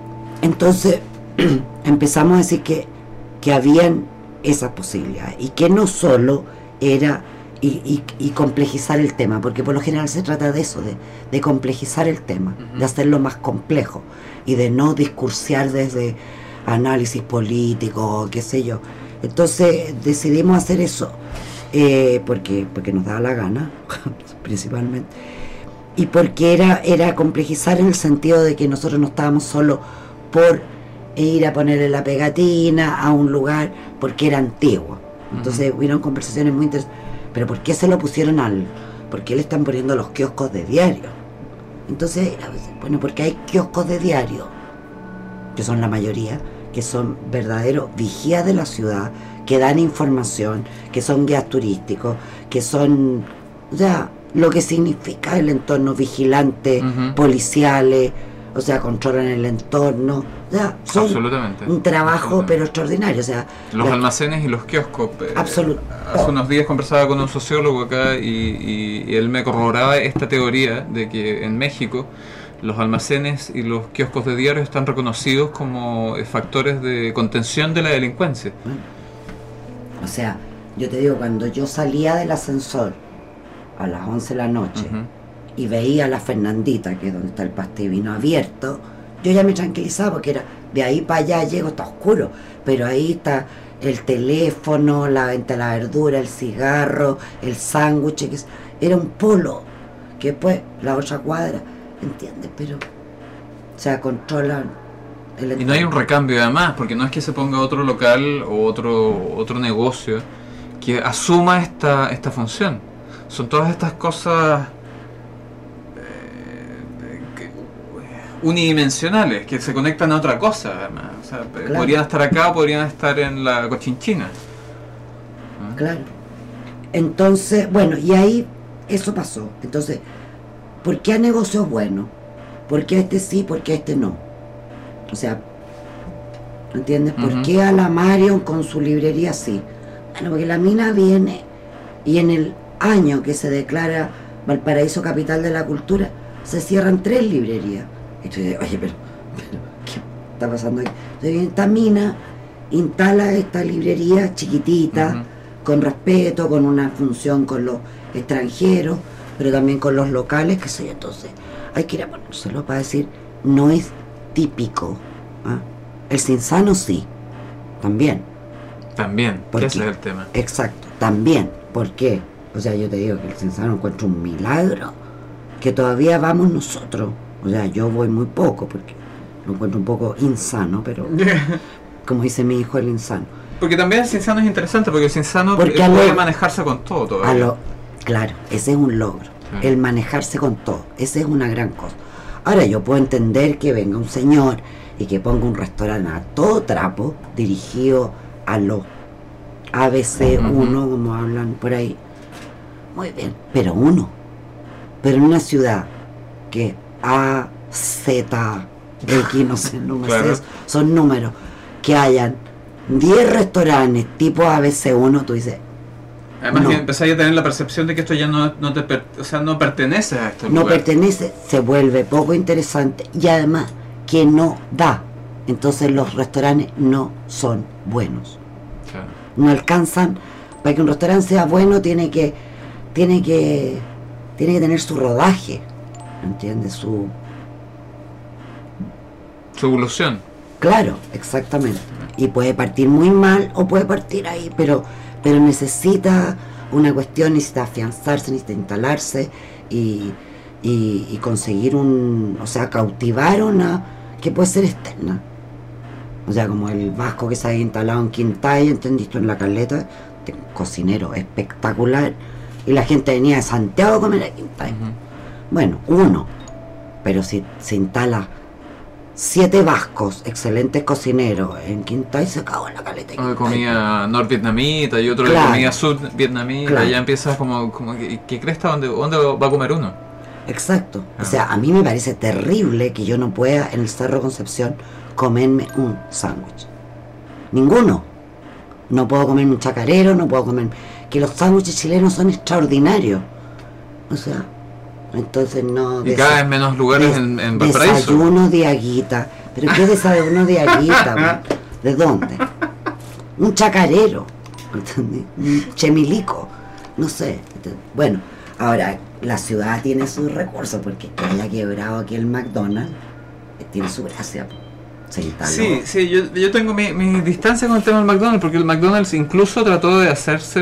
entonces empezamos a decir que, que habían esas posibilidades, y que no solo era y, y, y complejizar el tema, porque por lo general se trata de eso, de, de complejizar el tema,
Ujú.
de hacerlo más complejo y de no discursiar desde análisis político, qué sé yo. Entonces decidimos hacer eso, eh, porque, porque nos daba la gana, principalmente, y porque era, era complejizar en el sentido de que nosotros no estábamos solo por ir a ponerle la pegatina a un lugar porque era antiguo. Entonces hubieron conversaciones muy interesantes. Pero ¿por qué se lo pusieron al...? ¿Por qué le están poniendo los kioscos de diario? Entonces, a veces, bueno, porque hay kioscos de diario, que son la mayoría, que son verdaderos vigías de la ciudad, que dan información, que son guías turísticos, que son, o sea, lo que significa el entorno, vigilantes,
Ujú.
policiales, o sea, controlan el entorno, o sea, son
Absolutamente.
un trabajo
Absolutamente.
pero extraordinario, o sea,
Los
la-
almacenes y los kioscos. eh,
Absolut-
Hace unos días conversaba con un sociólogo acá y, y- y él me corroboraba esta teoría de que en México los almacenes y los kioscos de diario están reconocidos como eh, factores de contención de la delincuencia.
O sea, yo te digo, cuando yo salía del ascensor a las once de la noche
Ujú.
y veía a la Fernandita, que es donde está el pasta y vino abierto, yo ya me tranquilizaba porque era de ahí para allá, llego, está oscuro, pero ahí está el teléfono, la venta de la verdura, el cigarro, el sándwich, que es- era un polo, que después la otra cuadra, ¿entiendes? Pero, o sea, controlan el
Y no hay un
entorno.
recambio además, porque no es que se ponga otro local o otro, otro negocio que asuma esta, esta función. Son todas estas cosas eh, que- unidimensionales que se conectan a otra cosa además. O sea,
Claro.
podrían estar acá, podrían estar en la Cochinchina. ¿Ah?
Claro. Entonces, bueno, y ahí eso pasó. Entonces, ¿por qué a negocios buenos? ¿Por qué a este sí, por qué a este no? O sea, ¿entiendes? ¿Por
Ujú.
qué a la Marion con su librería sí? Bueno, porque la mina viene y en el año que se declara Valparaíso capital de la cultura, se cierran tres librerías. Y tú dices, oye, pero, pero, ¿qué está pasando aquí? Entonces viene esta mina, instala esta librería chiquitita,
Ujú.
con respeto, con una función con los extranjeros, pero también con los locales, qué sé yo. Entonces hay que ir a ponérselo para decir, no es típico. ¿Ah? El Cinzano sí, también.
También,
¿Por
ese
qué?
es el tema.
Exacto, también. ¿Por qué? O sea, yo te digo que el Cinzano encuentro un milagro que todavía vamos nosotros. O sea, yo voy muy poco porque lo encuentro un poco insano, pero como dice mi hijo, el insano.
Porque también el Cinzano es interesante, porque el Cinzano
Porque
eh,
a
puede
lo-
manejarse con todo
A
todavía.
lo, claro, ese es un logro.
Sí.
El manejarse con todo. Esa es una gran cosa. Ahora, yo puedo entender que venga un señor y que ponga un restaurante a todo trapo dirigido a los A B C uno,
Ujú.
como hablan por ahí. Muy bien, pero uno. Pero en una ciudad que A, Z, X, no sé, no me
Claro.
sé, son números, que hayan diez restaurantes tipo A B C uno, tú dices,
Además
no.
que empezáis a tener la percepción de que esto ya no, no te per- o sea, no pertenece a este
no
lugar.
pertenece, se vuelve poco interesante y además que no da. Entonces los restaurantes no son buenos.
Claro.
No alcanzan. Para que un restaurante sea bueno tiene que tiene que tiene que tener su rodaje, ¿entiendes? Su
Su evolución.
claro, exactamente. Y puede partir muy mal o puede partir ahí, pero pero necesita una cuestión, necesita afianzarse, necesita instalarse y, y, y conseguir un, o sea, cautivar una que puede ser externa. O sea, como el vasco que se había instalado en Quintay, ¿entendiste? En La Caleta, de un cocinero espectacular, y la gente venía de Santiago a comer a Quintay.
Ujú.
Bueno, uno, pero si se instala siete vascos, excelentes cocineros, en Quintay se acabó La Caleta. de
Uno de
Quintay.
comida norvietnamita y otro
Claro.
de comida sudvietnamita.
Claro.
Ya empiezas como, como que, ¿qué cresta? ¿Dónde, ¿Dónde va a comer uno?
Exacto.
Ah.
O sea, a mí me parece terrible que yo no pueda en el Cerro Concepción comerme un sándwich. Ninguno. No puedo comerme un chacarero, no puedo comer... Que los sándwiches chilenos son extraordinarios. O sea, entonces no...
Y
desa-
cada vez menos lugares
des-
en, en Valparaíso.
Desayuno de aguita. ¿Pero qué desayuno de aguita? man? ¿De dónde? Un chacarero. ¿Entendí? Un chemilico. No sé. Bueno, ahora la ciudad tiene sus recursos porque que haya quebrado aquí el McDonald's eh, tiene su gracia. Se instaló.
Sí, sí, yo, yo tengo mi, mi distancia con el tema del McDonald's, porque el McDonald's incluso trató de hacerse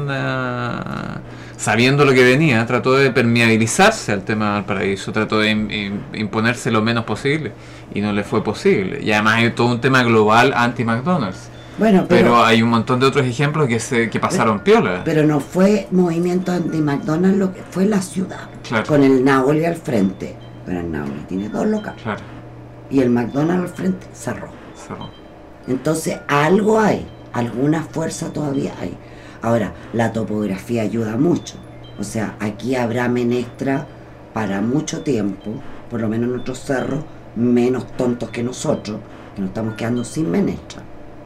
una... sabiendo lo que venía, trató de permeabilizarse al tema de Valparaíso, trató de im- im- imponerse lo menos posible, y no le fue posible. Y además hay todo un tema global anti-McDonald's.
Bueno,
Pero,
pero,
hay un montón de otros ejemplos que se que pasaron piola.
pero no fue movimiento anti-McDonald's lo que fue la ciudad.
Claro.
Con el Naoli al frente. Pero el Naoli tiene dos locales.
Claro,
Y el McDonald's al frente cerró.
cerró.
Entonces algo hay, alguna fuerza todavía hay. Ahora, la topografía ayuda mucho. O sea, aquí habrá menestra para mucho tiempo, por lo menos en nuestros cerros, menos tontos que nosotros, que nos estamos quedando sin menestra.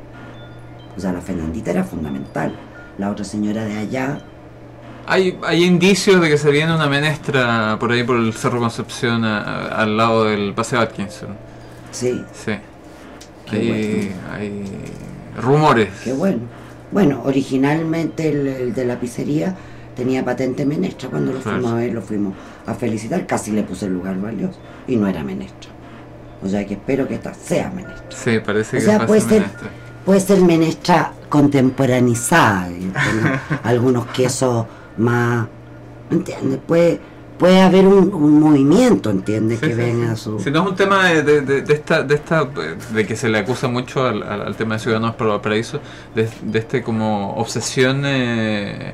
O sea, la Fernandita era fundamental. La otra señora de allá,
Hay, hay indicios de que se viene una menestra por ahí por el Cerro Concepción, a- a- al lado del Paseo Atkinson.
sí,
Sí.
Qué
Hay, hay rumores.
qué bueno. Bueno, originalmente el, el de la pizzería tenía patente menestra. Cuando lo
Claro.
fuimos a ver, lo fuimos a felicitar, casi le puse el lugar valioso. Y no era menestra. O sea que espero que esta sea menestra.
Sí, parece
O
que
sea,
va a
puede
ser
ser,
menestra.
puede ser menestra contemporaneizada. ¿entiendes? Algunos quesos más... ¿Entiendes? Puede, puede haber un, un movimiento, ¿entiendes?
Sí,
que
sí,
venga
sí.
a su...
Si no es un tema de, de, de- de esta, de esta eh, de que se le acusa mucho al, al, al tema de Ciudadanos por Valparaíso, de, de este como obsesión eh,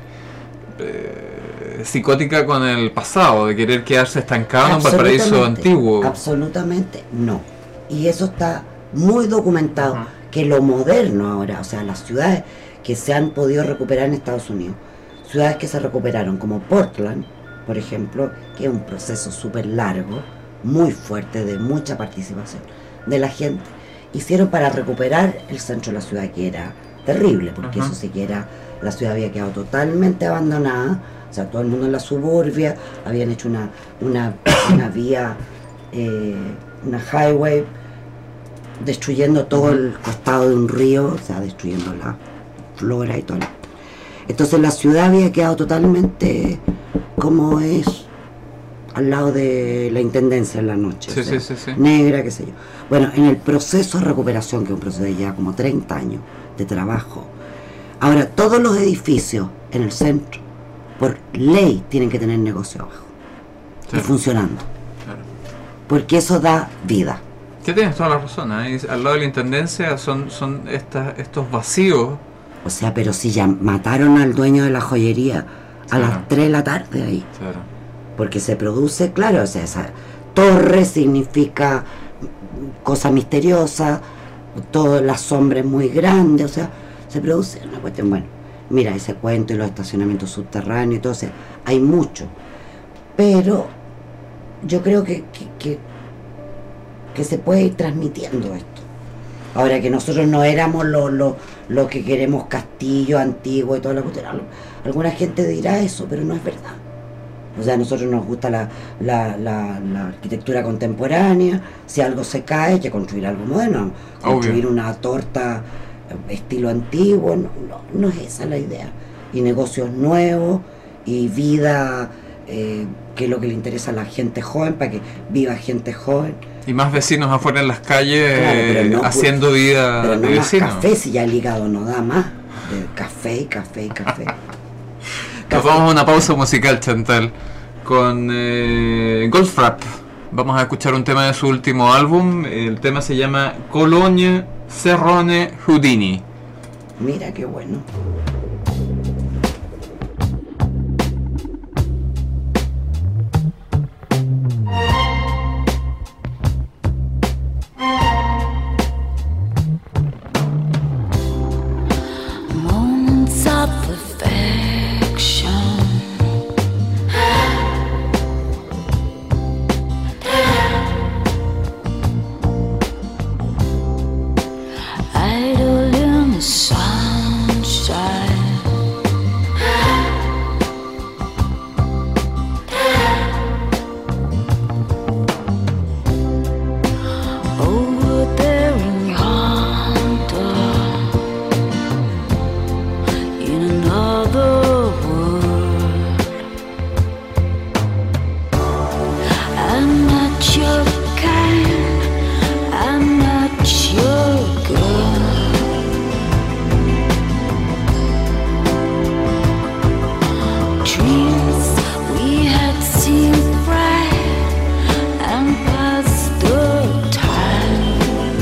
eh, psicótica con el pasado, de querer quedarse estancado en un Valparaíso
Absolutamente,
antiguo.
Absolutamente no. Y eso está muy documentado,
Ajá.
que lo moderno ahora, o sea, las ciudades que se han podido recuperar en Estados Unidos, ciudades que se recuperaron como Portland, por ejemplo, que es un proceso súper largo, muy fuerte, de mucha participación de la gente, hicieron para recuperar el centro de la ciudad, que era terrible, porque
Ajá.
eso sí que era, la ciudad había quedado totalmente abandonada, o sea, todo el mundo en la suburbia, habían hecho una, una, una vía, eh, una highway, destruyendo todo el costado de un río, o sea, destruyendo la flora y todo. Entonces la ciudad había quedado totalmente como es al lado de la intendencia en la noche,
Sí,
o sea,
sí, sí, sí.
negra, qué sé yo. Bueno, en el proceso de recuperación, que es un proceso de ya como treinta años de trabajo, ahora todos los edificios en el centro por ley tienen que tener negocio abajo
Sí.
y funcionando,
Claro.
porque eso da vida.
Que tienes toda la razón, ¿eh? Y al lado de la intendencia son, son estas, estos vacíos.
O sea, pero si ya mataron al dueño de la joyería a
Claro.
las tres de la tarde ahí,
Claro.
porque se produce, claro, o sea, esa torre significa cosa misteriosa, todas las sombras muy grandes, o sea, se produce una cuestión, bueno, mira ese cuento y los estacionamientos subterráneos y todo, o sea, hay mucho, pero yo creo que, que, que, que se puede ir transmitiendo esto. Ahora que nosotros no éramos los lo, lo que queremos castillo antiguo y toda la cuestión, al- alguna gente dirá eso, pero no es verdad. O sea, a nosotros nos gusta la, la, la, la arquitectura contemporánea. Si algo se cae, hay que construir algo moderno. Construir
Obvio.
una torta eh, estilo antiguo, no, no, no es esa la idea. Y negocios nuevos y vida, eh, que es lo que le interesa a la gente joven, para que viva gente joven.
Y más vecinos afuera en las calles,
Claro, pero
eh,
no,
haciendo vida
Pero no
de
más
vecinos.
café, si ya el hígado no da más. De café y café y café.
Nos vamos a una pausa musical, Chantal, con eh, Goldfrapp. Vamos a escuchar un tema de su último álbum. El tema se llama Cologne Serrone Houdini.
Mira qué bueno.
Moments of perfection. Idle in the sunshine. Over there in yonder, in another world, I'm not your kind, I'm not your girl. Dreams we had seemed bright and past the time.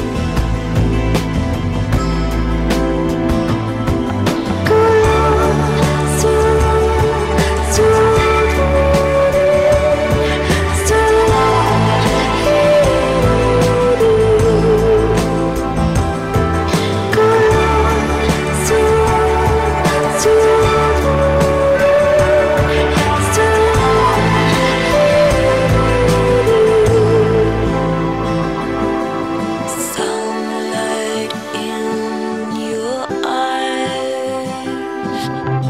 Sunlight in your eyes,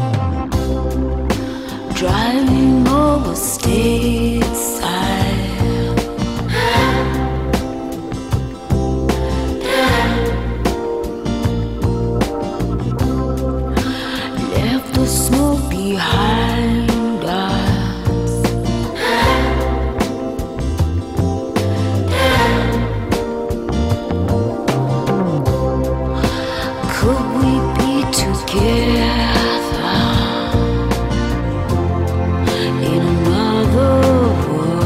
driving over stateside. Left the smoke behind us. Could we be together in another world?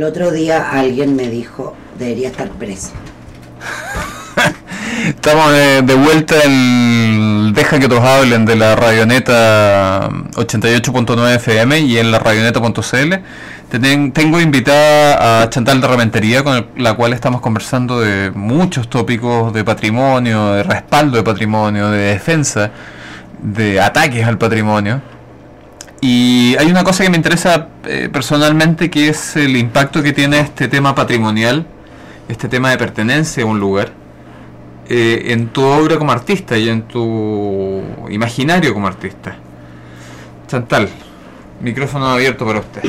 El otro día alguien me dijo, debería estar preso.
Estamos de, de vuelta en Deja que otros hablen de la Radioneta ochenta y ocho punto nueve F M y en la radioneta punto c l. Ten, tengo invitada a Chantal de Rementería, con el, la cual estamos conversando de muchos tópicos de patrimonio, de respaldo de patrimonio, de defensa, de ataques al patrimonio. Y hay una cosa que me interesa eh, personalmente, que es el impacto que tiene este tema patrimonial, este tema de pertenencia a un lugar, eh, en tu obra como artista y en tu imaginario como artista. Chantal, micrófono abierto para usted.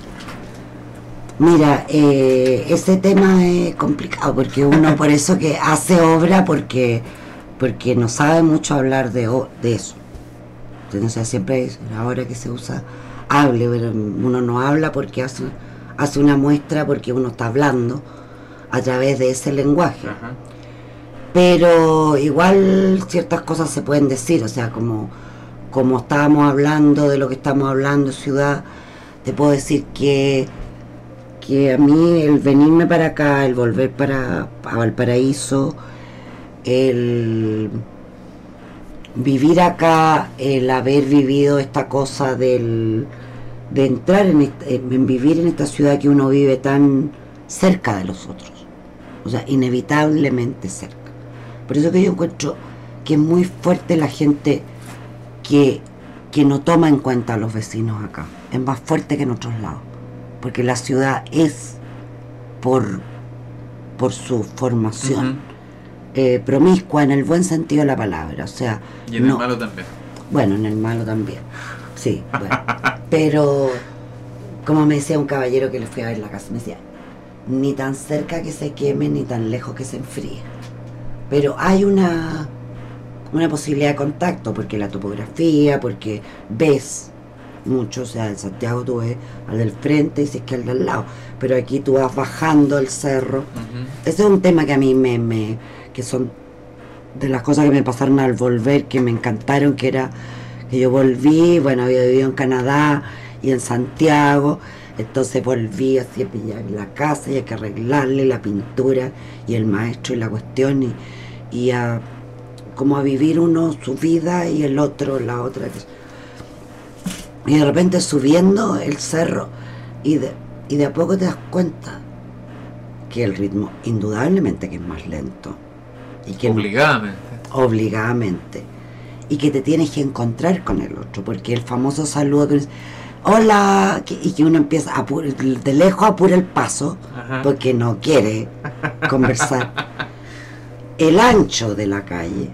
Mira, eh, ese tema es complicado porque uno por eso que hace obra porque porque no sabe mucho hablar de, de eso. Entonces siempre es ahora que se usa hable, pero uno no habla porque hace, hace una muestra porque uno está hablando a través de ese lenguaje.
Ajá.
Pero igual ciertas cosas se pueden decir, o sea, como, como estábamos hablando de lo que estamos hablando, ciudad, te puedo decir que que a mí el venirme para acá, el volver para a Valparaíso, el vivir acá, el haber vivido esta cosa del de entrar en, esta, en vivir en esta ciudad que uno vive tan cerca de los otros, o sea, inevitablemente cerca. Por eso que yo encuentro que es muy fuerte la gente que, que no toma en cuenta a los vecinos acá, es más fuerte que en otros lados. Porque la ciudad es, por, por su formación, uh-huh. eh, promiscua en el buen sentido de la palabra. O sea,
y en
no,
el malo también.
Bueno, en el malo también. Sí, bueno. Pero, como me decía un caballero que le fui a ver la casa, me decía, ni tan cerca que se queme, ni tan lejos que se enfríe. Pero hay una, una posibilidad de contacto, porque la topografía, porque ves mucho, o sea, en Santiago tú ves al del frente y si es que al del lado, pero aquí tú vas bajando el cerro. Uh-huh. Ese es un tema que a mí me, me que son de las cosas que me pasaron al volver, que me encantaron, que era que yo volví, bueno, había vivido en Canadá y en Santiago, entonces volví así a pillar la casa y hay que arreglarle la pintura y el maestro y la cuestión y, y a como a vivir uno su vida y el otro la otra. Y de repente subiendo el cerro y de, y de a poco te das cuenta que el ritmo indudablemente que es más lento. Y que
obligadamente.
No, obligadamente. Y que te tienes que encontrar con el otro, porque el famoso saludo que dice, hola, que, y que uno empieza a apura, de lejos apura el paso, ajá, porque no quiere conversar. El ancho de la calle,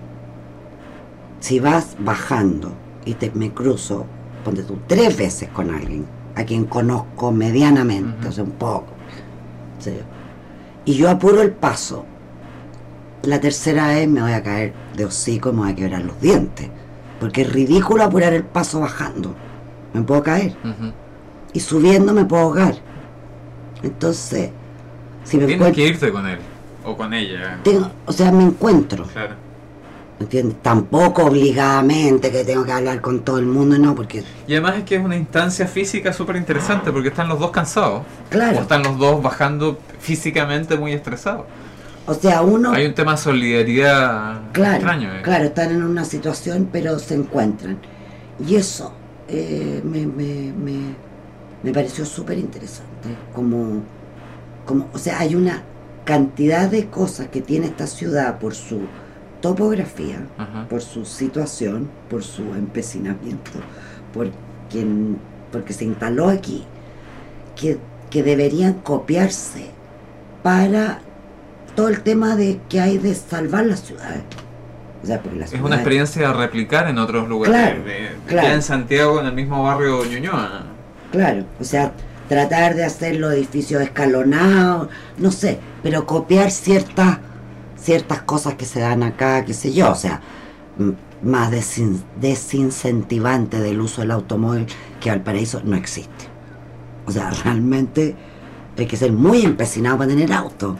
si vas bajando y te me cruzo, ponte tú tres veces con alguien a quien conozco medianamente, uh-huh, o sea, un poco, ¿sí? Y yo apuro el paso, la tercera vez me voy a caer de hocico y me voy a quebrar los dientes, porque es ridículo apurar el paso bajando, me puedo caer, uh-huh, y subiendo me puedo ahogar. Entonces si me
tienes
encuentro,
que irte con él o con ella,
tengo, o sea, me encuentro,
claro.
¿Entiendes? Tampoco obligadamente que tengo que hablar con todo el mundo, no, porque...
Y además es que es una instancia física súper interesante, porque están los dos cansados.
Claro.
O están los dos bajando físicamente muy estresados.
O sea, uno...
Hay un tema de solidaridad,
claro,
extraño. Eh.
Claro, están en una situación, pero se encuentran. Y eso eh, me, me, me, me pareció súper interesante. Como, como, o sea, hay una cantidad de cosas que tiene esta ciudad por su topografía, ajá, por su situación, por su empecinamiento, por quien, porque se instaló aquí, que, que deberían copiarse para todo el tema de que hay de salvar las ciudades. O sea, porque las
es
ciudades,
una experiencia a replicar en otros lugares.
Claro,
de, de,
claro.
Ya en Santiago, en el mismo barrio Ñuñoa.
Claro, o sea, tratar de hacer los edificios escalonados, no sé, pero copiar ciertas ciertas cosas que se dan acá, qué sé yo, o sea, m- más desin- desincentivante del uso del automóvil que Valparaíso no existe. O sea, realmente hay que ser muy empecinado para tener auto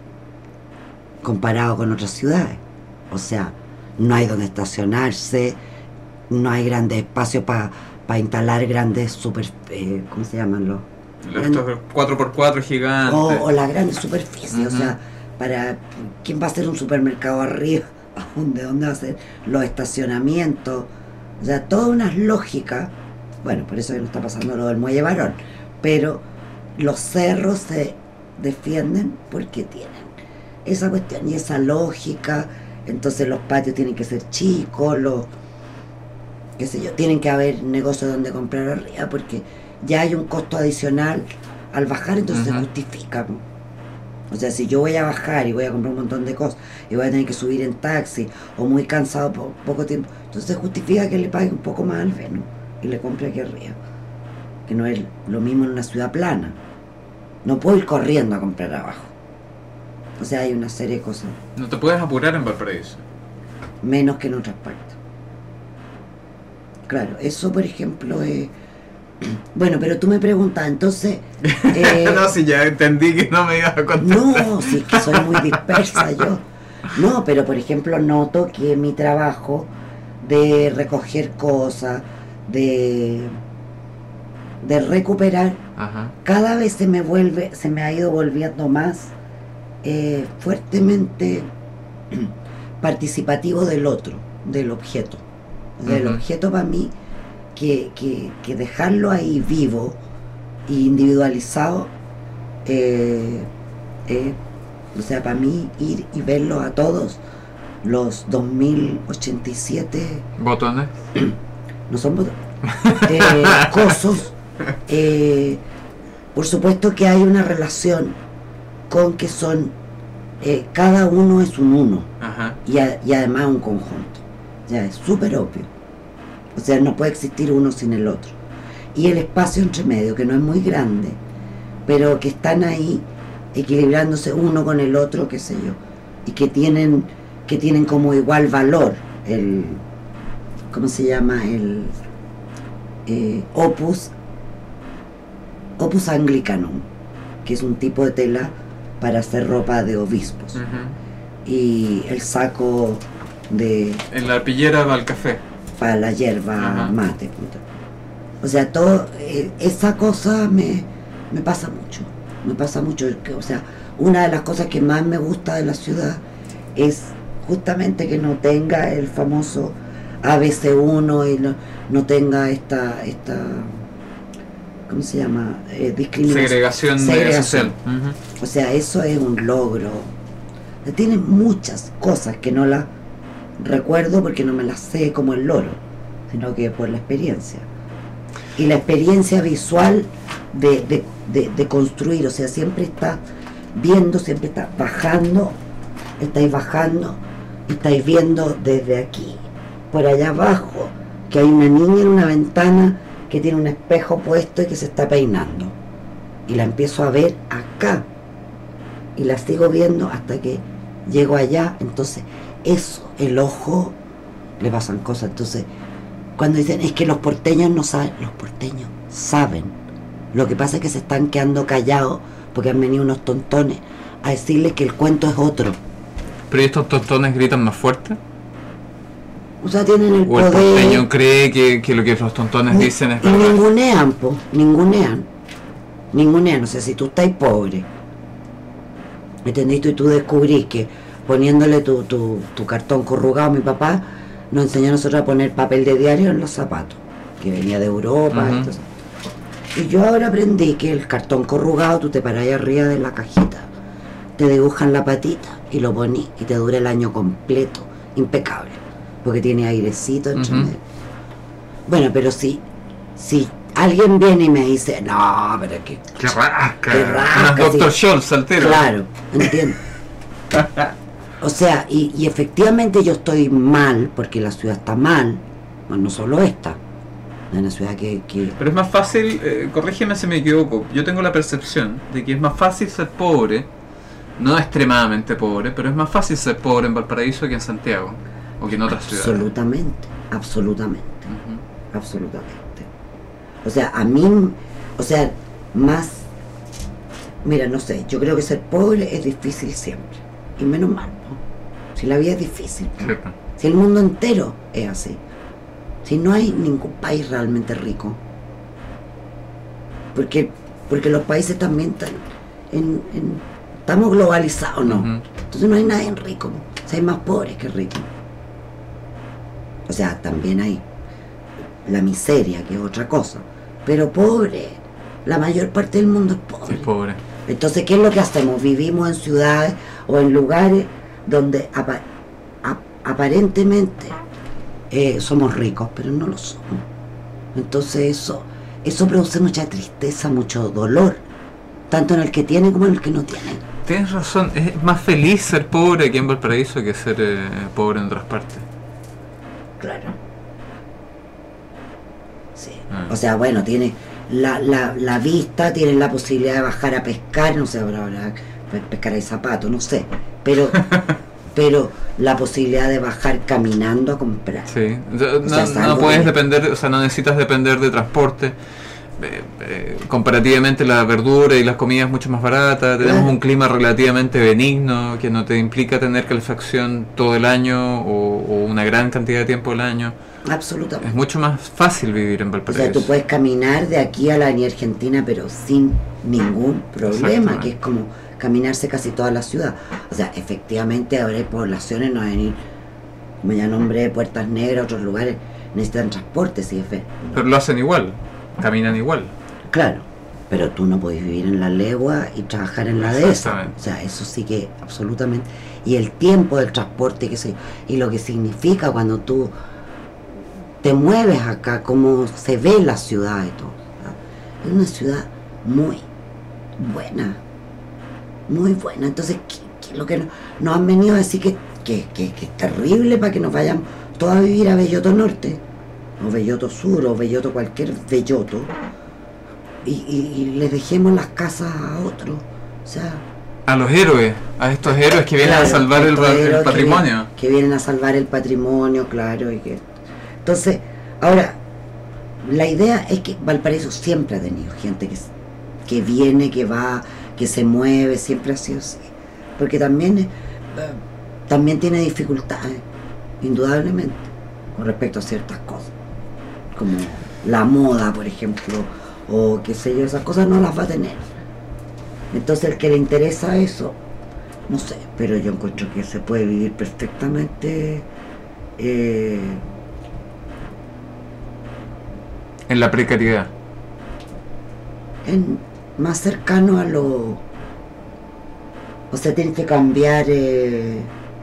comparado con otras ciudades. O sea, no hay donde estacionarse, no hay grandes espacios para pa instalar grandes super, eh, ¿cómo se llaman los?
Estos cuatro por cuatro gigantes.
O, o la gran superficie,
Ujú.
o sea, para ¿quién va a hacer un supermercado arriba? ¿Dónde, dónde va a ser los estacionamientos? O sea, todas unas lógicas. Bueno, por eso no está pasando lo del Muelle Barón. Pero los cerros se defienden porque tienen esa cuestión y esa lógica. Entonces los patios tienen que ser chicos, los, qué sé yo, tienen que haber negocios donde comprar arriba porque ya hay un costo adicional al bajar, entonces
Ujú.
se justifica. ¿No? O sea, si yo voy a bajar y voy a comprar un montón de cosas y voy a tener que subir en taxi o muy cansado por poco tiempo, entonces se justifica que le pague un poco más al Venus y le compre aquí arriba. Que no es lo mismo en una ciudad plana. No puedo ir corriendo a comprar abajo. O sea, hay una serie de cosas
No te puedes apurar en Valparaíso.
menos que en otras partes. Claro, eso por ejemplo es... Bueno, pero tú me preguntas, entonces... eh,
no, si ya entendí que no me ibas a contar.
No, si es que soy muy dispersa yo. No, pero por ejemplo noto que mi trabajo de recoger cosas, de, de recuperar,
Ajá.
cada vez se me vuelve, se me ha ido volviendo más eh, fuertemente participativo del otro, del objeto. O sea, el
Ujú.
objeto para mí, que, que, que dejarlo ahí vivo e individualizado, eh, eh, o sea, para mí ir y verlo a todos, los dos mil ochenta y siete,
Botones.
no son botones, eh, cosos, eh, por supuesto que hay una relación con que son, eh, cada uno es un uno
Ajá.
y, a- y además un conjunto, ya es súper obvio, o sea, no puede existir uno sin el otro, y el espacio entre medio, que no es muy grande, pero que están ahí equilibrándose uno con el otro, qué sé yo, y que tienen que tienen como igual valor el, ¿cómo se llama? El eh, opus opus anglicanum, que es un tipo de tela para hacer ropa de obispos,
Ujú.
y el saco de
En la arpillera va el café.
para la hierba
Ajá.
mate, punto. O sea, todo eh, esa cosa me, me pasa mucho, me pasa mucho, que, o sea, una de las cosas que más me gusta de la ciudad es justamente que no tenga el famoso A B C uno y no, no tenga esta esta ¿cómo se llama? Eh, discriminación.
Segregación,
Segregación.
social. Ujú.
O sea, eso es un logro. Tiene muchas cosas que no las recuerdo porque no me las sé como el loro, sino que por la experiencia. Y la experiencia visual de, de, de, de construir, o sea, siempre está viendo, siempre está bajando, estáis bajando, estáis viendo desde aquí, por allá abajo, que hay una niña en una ventana que tiene un espejo puesto y que se está peinando. Y la empiezo a ver acá. Y la sigo viendo hasta que llego allá. Entonces, eso, el ojo, le pasan cosas. Entonces, cuando dicen, es que los porteños no saben, los porteños saben. Lo que pasa es que se están quedando callados porque han venido unos tontones a decirles que el cuento es otro.
Pero ¿y estos tostones gritan más fuerte?
O sea, tienen el
¿O el
poder.
porteño cree que, que lo que los tontones
Ni-
dicen es
y
verdad?
ningunean, po, ningunean. Ningunean, o sea, si tú estás pobre, ¿entendiste? Y tú descubrís que poniéndole tu, tu, tu cartón corrugado, mi papá nos enseñó a nosotros a poner papel de diario en los zapatos, que venía de Europa.
Ujú.
Entonces. Y yo ahora aprendí que el cartón corrugado tú te parás ahí arriba de la cajita, te dibujan la patita y lo ponís y te dura el año completo, impecable, porque tiene airecito entre
Ujú.
medio. Bueno, pero si, si alguien viene y me dice, no, pero es que...
¡Qué rasca!
Qué rasca,
Unas doctor
sí.
Scholz, altero.
Claro, entiendo. O sea, y, y efectivamente yo estoy mal, porque la ciudad está mal, no, no solo esta, es una ciudad que... que
Pero es más fácil, eh, corrígeme si me equivoco, yo tengo la percepción de que es más fácil ser pobre, no extremadamente pobre, pero es más fácil ser pobre en Valparaíso que en Santiago, o que en otras ciudades.
absolutamente, absolutamente.
Ujú.
Absolutamente. O sea, a mí, o sea, más, mira, no sé, yo creo que ser pobre es difícil siempre. Y menos mal, ¿no? Si la vida es difícil, ¿no?
Cierto.
Si el mundo entero es así. Si no hay ningún país realmente rico. Porque porque los países también están en, en- estamos globalizados, ¿no?
Ujú.
Entonces no hay nadie rico, o sea, hay más pobres que ricos. O sea, también hay la miseria, que es otra cosa, pero pobre, la mayor parte del mundo es pobre.
Sí, pobre.
Entonces, ¿qué es lo que hacemos? Vivimos en ciudades o en lugares donde apa- ap- aparentemente eh, somos ricos, pero no lo somos. Entonces eso, eso produce mucha tristeza, mucho dolor, tanto en el que tiene como en el que no tiene.
Tienes razón, es más feliz ser pobre aquí en Valparaíso que ser eh, pobre en otras partes.
Claro. Sí.
Ah.
O sea, bueno, tiene la, la, la vista, tiene la posibilidad de bajar a pescar, no sé, ahora, ahora pe- pescar hay zapatos, no sé, pero pero la posibilidad de bajar caminando a comprar.
Sí, o sea, no,
sea, es
no
algo
puedes
que-
depender, o sea, no necesitas depender de transporte. Eh, eh, comparativamente la verdura y las comidas mucho más baratas, tenemos
Claro.
un clima relativamente benigno que no te implica tener calefacción todo el año o, o una gran cantidad de tiempo del año.
Absolutamente.
Es mucho más fácil vivir en
O
Valparaíso.
sea, tú puedes caminar de aquí a la Avenida Argentina, pero sin ningún problema,
Exactamente.
que es como caminarse casi toda la ciudad. O sea, efectivamente ahora hay poblaciones, no hay ni, como ya nombré, Puertas Negras, otros lugares, necesitan transporte, sí, es fe-
Pero lo hacen igual, caminan igual.
Claro, pero tú no podés vivir en la legua y trabajar en la dehesa.
Exactamente.
O sea, eso sí que absolutamente. Y el tiempo del transporte, que se, y lo que significa cuando tú te mueves acá, cómo se ve la ciudad y todo. ¿Ah? Es una ciudad muy buena, muy buena. Entonces, ¿qué, qué es lo que no- nos han venido a decir que, que, que, que es terrible para que nos vayamos todos a vivir a Belloto Norte, o Belloto Sur, o Belloto cualquier Belloto, y, y, y le dejemos las casas a otros? O sea,
A los héroes, a estos héroes que vienen
claro,
a salvar el,
estos
el
héroes que
patrimonio.
vienen- Que, vienen a salvar el patrimonio, claro. Y que, entonces, ahora, la idea es que Valparaíso siempre ha tenido gente que, que viene, que va, que se mueve, siempre ha sido así. Porque también, eh, también tiene dificultades, indudablemente, con respecto a ciertas cosas. Como la moda, por ejemplo, o qué sé yo, esas cosas no las va a tener. Entonces el que le interesa eso, no sé, pero yo encuentro que se puede vivir perfectamente eh,
En la precariedad.
en, más cercano a lo... O sea, tiene que cambiar eh,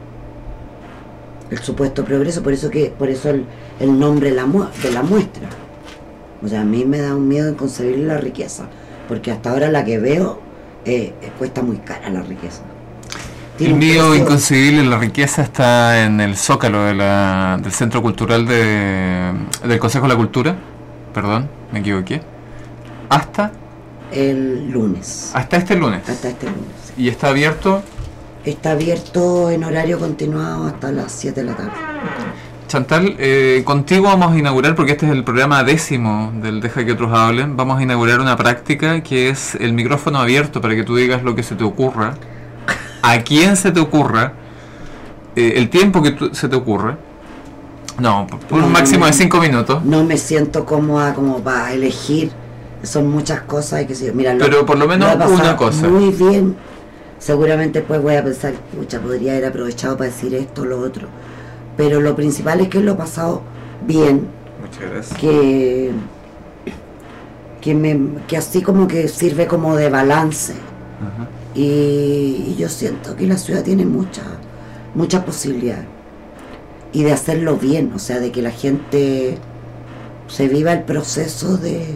el supuesto progreso, por eso que por eso el, el nombre de la, mu- de la muestra. O sea, a mí me da un miedo inconcebible la riqueza, porque hasta ahora la que veo eh, eh, cuesta muy cara la riqueza. Tiene
El
un
mío
precio-
inconcebible, la riqueza está en el Zócalo de la, del Centro Cultural de, del Consejo de la Cultura. Perdón, me equivoqué. Hasta,
el lunes,
hasta este lunes.
hasta este lunes.
Y está abierto.
Está abierto en horario continuado hasta las siete de la tarde.
Chantal, eh, contigo vamos a inaugurar, porque este es el programa décimo del Deja que otros hablen, vamos a inaugurar una práctica que es el micrófono abierto para que tú digas lo que se te ocurra, a quién se te ocurra, eh, el tiempo que tú- se te ocurra. No, por por
No,
un
no,
máximo
no.
de cinco minutos.
No me siento cómoda como para elegir. Son muchas cosas y que sé. Mira, lo-
Pero por lo menos
he pasado
una cosa.
Muy bien. Seguramente después voy a pensar, pucha, podría haber aprovechado para decir esto o lo otro. Pero lo principal es que lo he pasado bien.
Muchas gracias.
Que, que, me, que así como que sirve como de balance.
Ajá.
Y, y yo siento que la ciudad tiene mucha, mucha posibilidad. Y de hacerlo bien, o sea, de que la gente se viva el proceso de,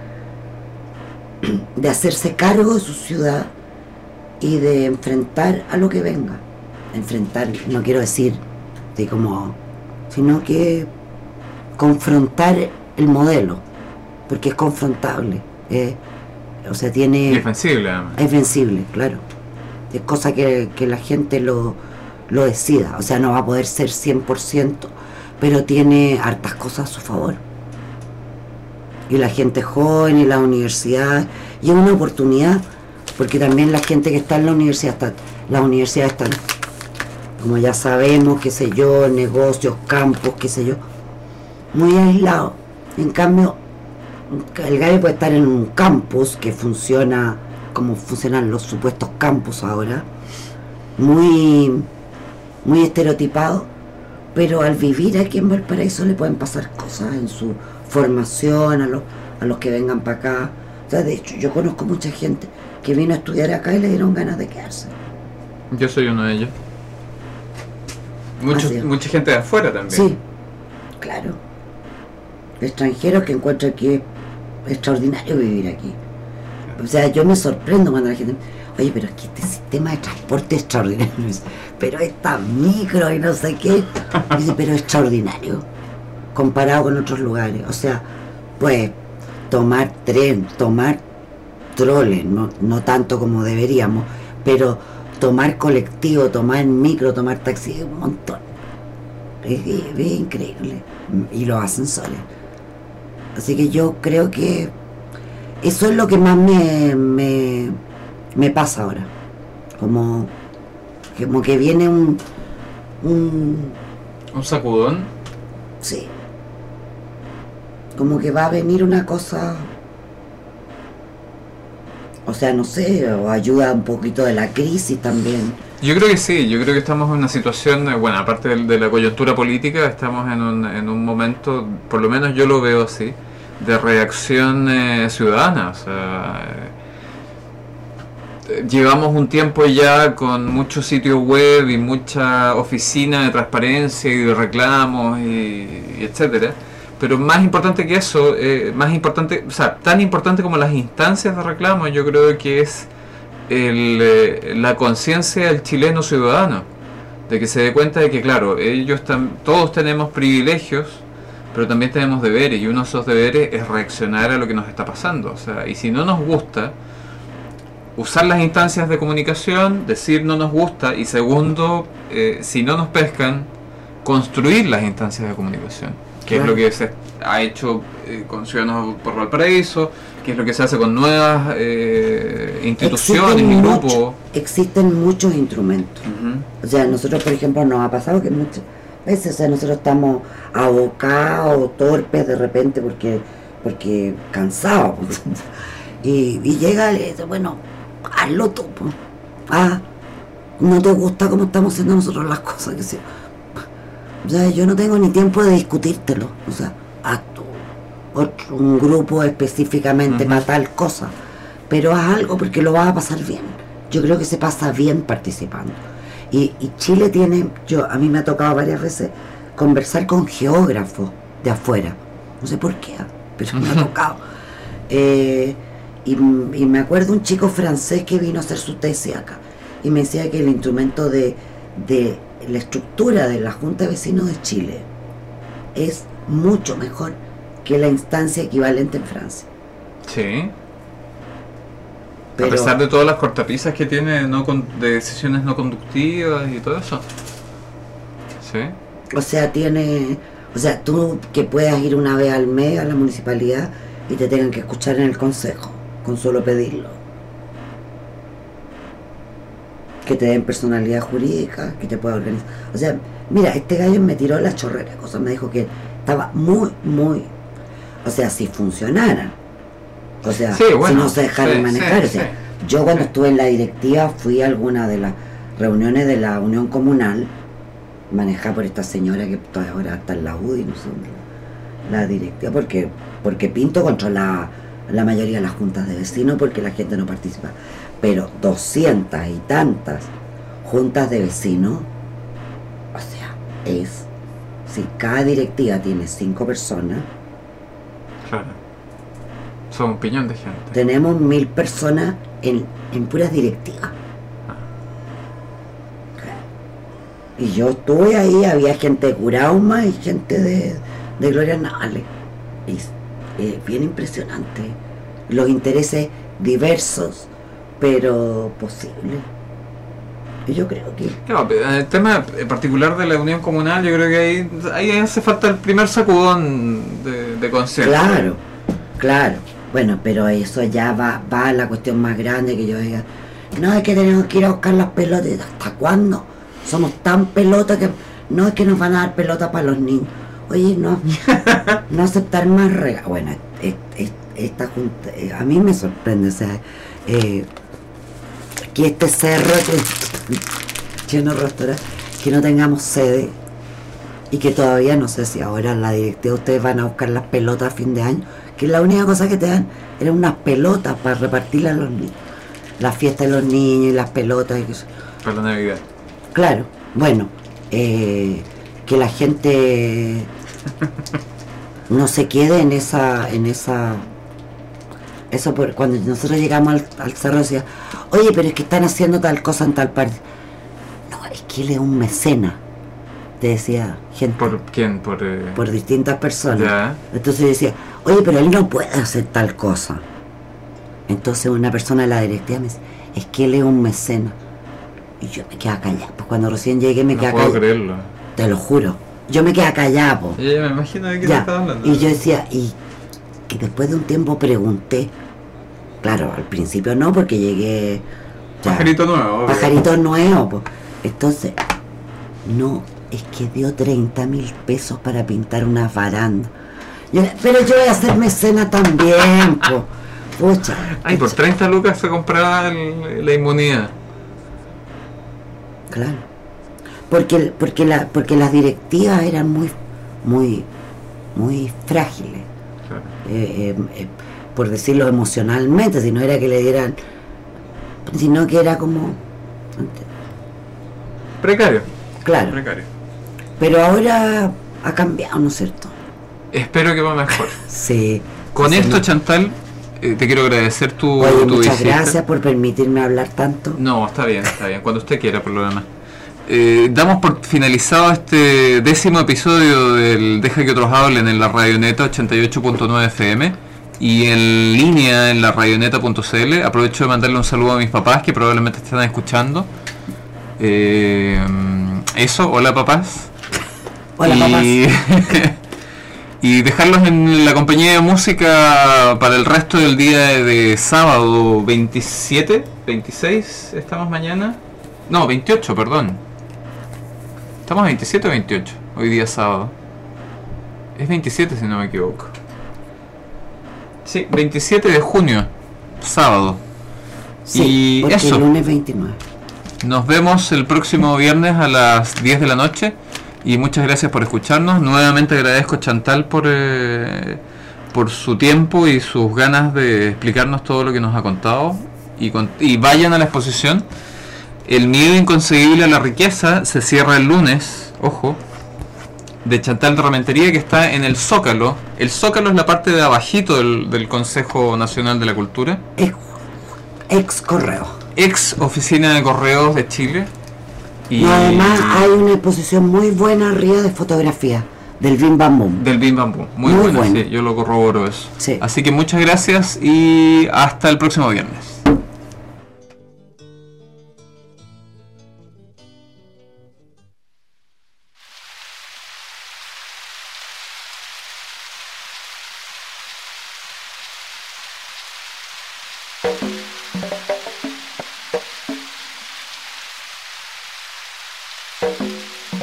de hacerse cargo de su ciudad y de enfrentar a lo que venga. Enfrentar, no quiero decir de como, sino que confrontar el modelo, porque es confrontable. eh, o sea, tiene...
Y es vencible, además.
Es vencible, claro. Es cosa que, que la gente lo, lo decida. O sea, no va a poder ser cien por ciento, pero tiene hartas cosas a su favor. Y la gente joven y la universidad, y es una oportunidad, porque también la gente que está en la universidad, está, las universidades están, como ya sabemos, qué sé yo, negocios, campos, qué sé yo, muy aislados. En cambio, el gallo puede estar en un campus que funciona como funcionan los supuestos campus ahora, muy, muy estereotipado, pero al vivir aquí en Valparaíso le pueden pasar cosas en su formación, a los, a los que vengan para acá. O sea, de hecho, yo conozco mucha gente que vino a estudiar acá y le dieron ganas de quedarse.
Yo soy uno de ellos. Mucho,
Así es.
mucha gente de afuera también.
Sí, claro. Extranjeros que encuentran que es extraordinario vivir aquí. O sea, yo me sorprendo cuando la gente, oye, pero es que este sistema de transporte es extraordinario. Pero esta micro y no sé qué. Dice, pero es extraordinario comparado con otros lugares. O sea, pues tomar tren, tomar troles, no, no tanto como deberíamos, pero tomar colectivo, tomar micro, tomar taxi, un montón. Es, es, es increíble. Y los ascensores. Así que yo creo que eso es lo que más me, me, me pasa ahora. Como, como que viene un, un...
Un sacudón.
Sí. Como que va a venir una cosa... O sea, no sé, o ayuda un poquito de la crisis también.
Yo creo que sí, yo creo que estamos en una situación, eh, bueno, aparte de, de la coyuntura política, estamos en un, en un momento, por lo menos yo lo veo así, de reacción eh, ciudadana. O sea, eh, llevamos un tiempo ya con muchos sitios web y mucha oficina de transparencia y de reclamos y, y etcétera. Pero más importante que eso, eh, más importante, o sea, tan importante como las instancias de reclamo, yo creo que es el, eh, la conciencia del chileno ciudadano, de que se dé cuenta de que, claro, ellos tam, todos tenemos privilegios, pero también tenemos deberes, y uno de esos deberes es reaccionar a lo que nos está pasando. O sea, y si no nos gusta, usar las instancias de comunicación, decir no nos gusta, y segundo, eh, si no nos pescan, construir las instancias de comunicación, que
Claro.
es lo que se ha hecho eh, con Ciudadanos por Valparaíso, que es lo que se hace con nuevas eh, instituciones
Existen
y
mucho-
grupos.
Existen muchos instrumentos.
Ujú.
O sea, nosotros, por ejemplo, nos ha pasado que muchas veces, o sea, nosotros estamos abocados, torpes de repente porque porque cansados. y, y llega y le dice, bueno, hazlo tú. Po. Ah, no te gusta cómo estamos haciendo nosotros las cosas. Que sí. O sea, yo no tengo ni tiempo de discutírtelo. O sea, haz tú otro, un grupo específicamente
Ujú.
para tal cosa. Pero haz algo porque lo vas a pasar bien. Yo creo que se pasa bien participando. Y, y Chile tiene, yo a mí me ha tocado varias veces conversar con geógrafos de afuera. No sé por qué, pero me ha tocado. Eh, y, y me acuerdo un chico francés que vino a hacer su tesis acá. Y me decía que el instrumento de, de la estructura de la Junta de Vecinos de Chile es mucho mejor que la instancia equivalente en Francia.
Sí.
Pero,
A pesar de todas las cortapisas que tiene no con, de decisiones no conductivas y todo eso. Sí.
o sea, tiene, o sea, tú que puedas ir una vez al mes a la municipalidad y te tengan que escuchar en el consejo, con solo pedirlo. Que te den personalidad jurídica, que te pueda organizar. O sea, mira, este gallo me tiró la chorrera, cosa, me dijo que estaba muy, muy, o sea, si funcionara, o sea,
Sí, bueno,
si no se dejaran
sí,
manejar,
sí,
o sea,
sí.
yo cuando estuve en la directiva fui a alguna de las reuniones de la Unión Comunal, manejada por esta señora que todavía ahora está en la U D I, no sé dónde, la directiva, porque, porque Pinto controla la mayoría de las juntas de vecinos porque la gente no participa. Pero doscientas y tantas juntas de vecinos, o sea, es, si cada directiva tiene cinco personas,
Claro. Son un piñón de gente.
tenemos mil personas en, en puras directivas. Y yo estuve ahí, había gente de Curauma y gente de, de Gloria Navales. Y es eh, bien impresionante. Los intereses diversos, pero posibles. Y yo creo que...
No, pero en el tema particular de la unión comunal, yo creo que ahí, ahí hace falta el primer sacudón de, de conciencia.
Claro, claro. Bueno, pero eso ya va, va a la cuestión más grande que yo diga. No, es que tenemos que ir a buscar las pelotas. ¿Hasta cuándo? Somos tan pelotas que... No, es que nos van a dar pelotas para los niños. Oye, no, no aceptar más regalos. Bueno, es, es esta junta, eh, a mí me sorprende, o sea, eh, que este cerro que, lleno de restaurantes, que no tengamos sede y que todavía no sé si ahora en la directiva ustedes van a buscar las pelotas a fin de año, que la única cosa que te dan eran unas pelotas para repartirlas a los niños, la fiesta de los niños y las pelotas y que eso.
Para la Navidad.
Claro, bueno, eh, que la gente no se quede en esa, en esa, eso por, cuando nosotros llegamos al, al cerro decía, oye, pero es que están haciendo tal cosa en tal parte. No, es que él es un mecena, te decía gente.
¿Por quién? Por, eh...
por distintas personas.
Ya.
Entonces decía, oye, pero él no puede hacer tal cosa. Entonces una persona de la directiva me dice, es que él es un mecena. Y yo me quedé callada, pues cuando recién llegué me
No
quedé
puedo
callada.
creerlo.
Te lo juro. Yo me quedé callada, po.
Ya, me imagino de qué te
Ya.
estás hablando.
Y yo decía, y, y después de un tiempo pregunté. Claro, al principio no, porque llegué. ya,
Pajarito nuevo. obvio.
Pajarito nuevo, po. Entonces, no, es que dio treinta mil pesos para pintar una baranda. Yo, pero yo voy a hacer mecena también, po. Pucha.
Ay, por treinta lucas se compraba el- la inmunidad.
Claro. Porque, porque, la, porque las directivas eran muy, muy, muy frágiles.
Claro.
Eh, eh, eh, por decirlo emocionalmente, si no era que le dieran, sino que era como,
Precario.
claro.
Precario.
Pero ahora ha cambiado, ¿no es cierto?
Espero que va mejor.
Sí.
Con
Sí,
esto,
no.
Chantal, eh, te quiero agradecer tu,
Oye,
tu
muchas
visita.
gracias por permitirme hablar tanto.
No, está bien, está bien. Cuando usted quiera, por lo demás. Eh, damos por finalizado este décimo episodio del Deja que otros hablen en la Radioneta ochenta y ocho punto nueve F M y en línea en la radioneta punto c l. Aprovecho de mandarle un saludo a mis papás que probablemente están escuchando. Eh, eso, hola papás.
Hola,
y, y dejarlos en la compañía de música para el resto del día de, de sábado veintisiete, veintiséis, estamos mañana. No, veintiocho, perdón. ¿Estamos veintisiete o veintiocho? Hoy día sábado. Es veintisiete si no me equivoco. Sí, veintisiete de junio, sábado.
Sí,
y
porque
eso.
el lunes veintinueve.
Nos vemos el próximo viernes a las diez de la noche y muchas gracias por escucharnos. Nuevamente agradezco a Chantal por, eh, por su tiempo y sus ganas de explicarnos todo lo que nos ha contado. Y, con- y vayan a la exposición. El miedo inconcebible a la riqueza se cierra el lunes, ojo, de Chantal de Rementería, que está en el Zócalo. El Zócalo es la parte de abajito del, del Consejo Nacional de la Cultura.
Ex, ex correo.
Ex Oficina de Correos de Chile. Y
Y además hay una exposición muy buena arriba de fotografía del Bim Bam Boom.
del Bim Bam Boom. Muy,
Muy
buena,
buena.
sí, yo lo corroboro eso.
Sí.
Así que muchas gracias y hasta el próximo viernes.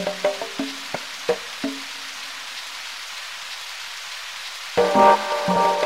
Thank you.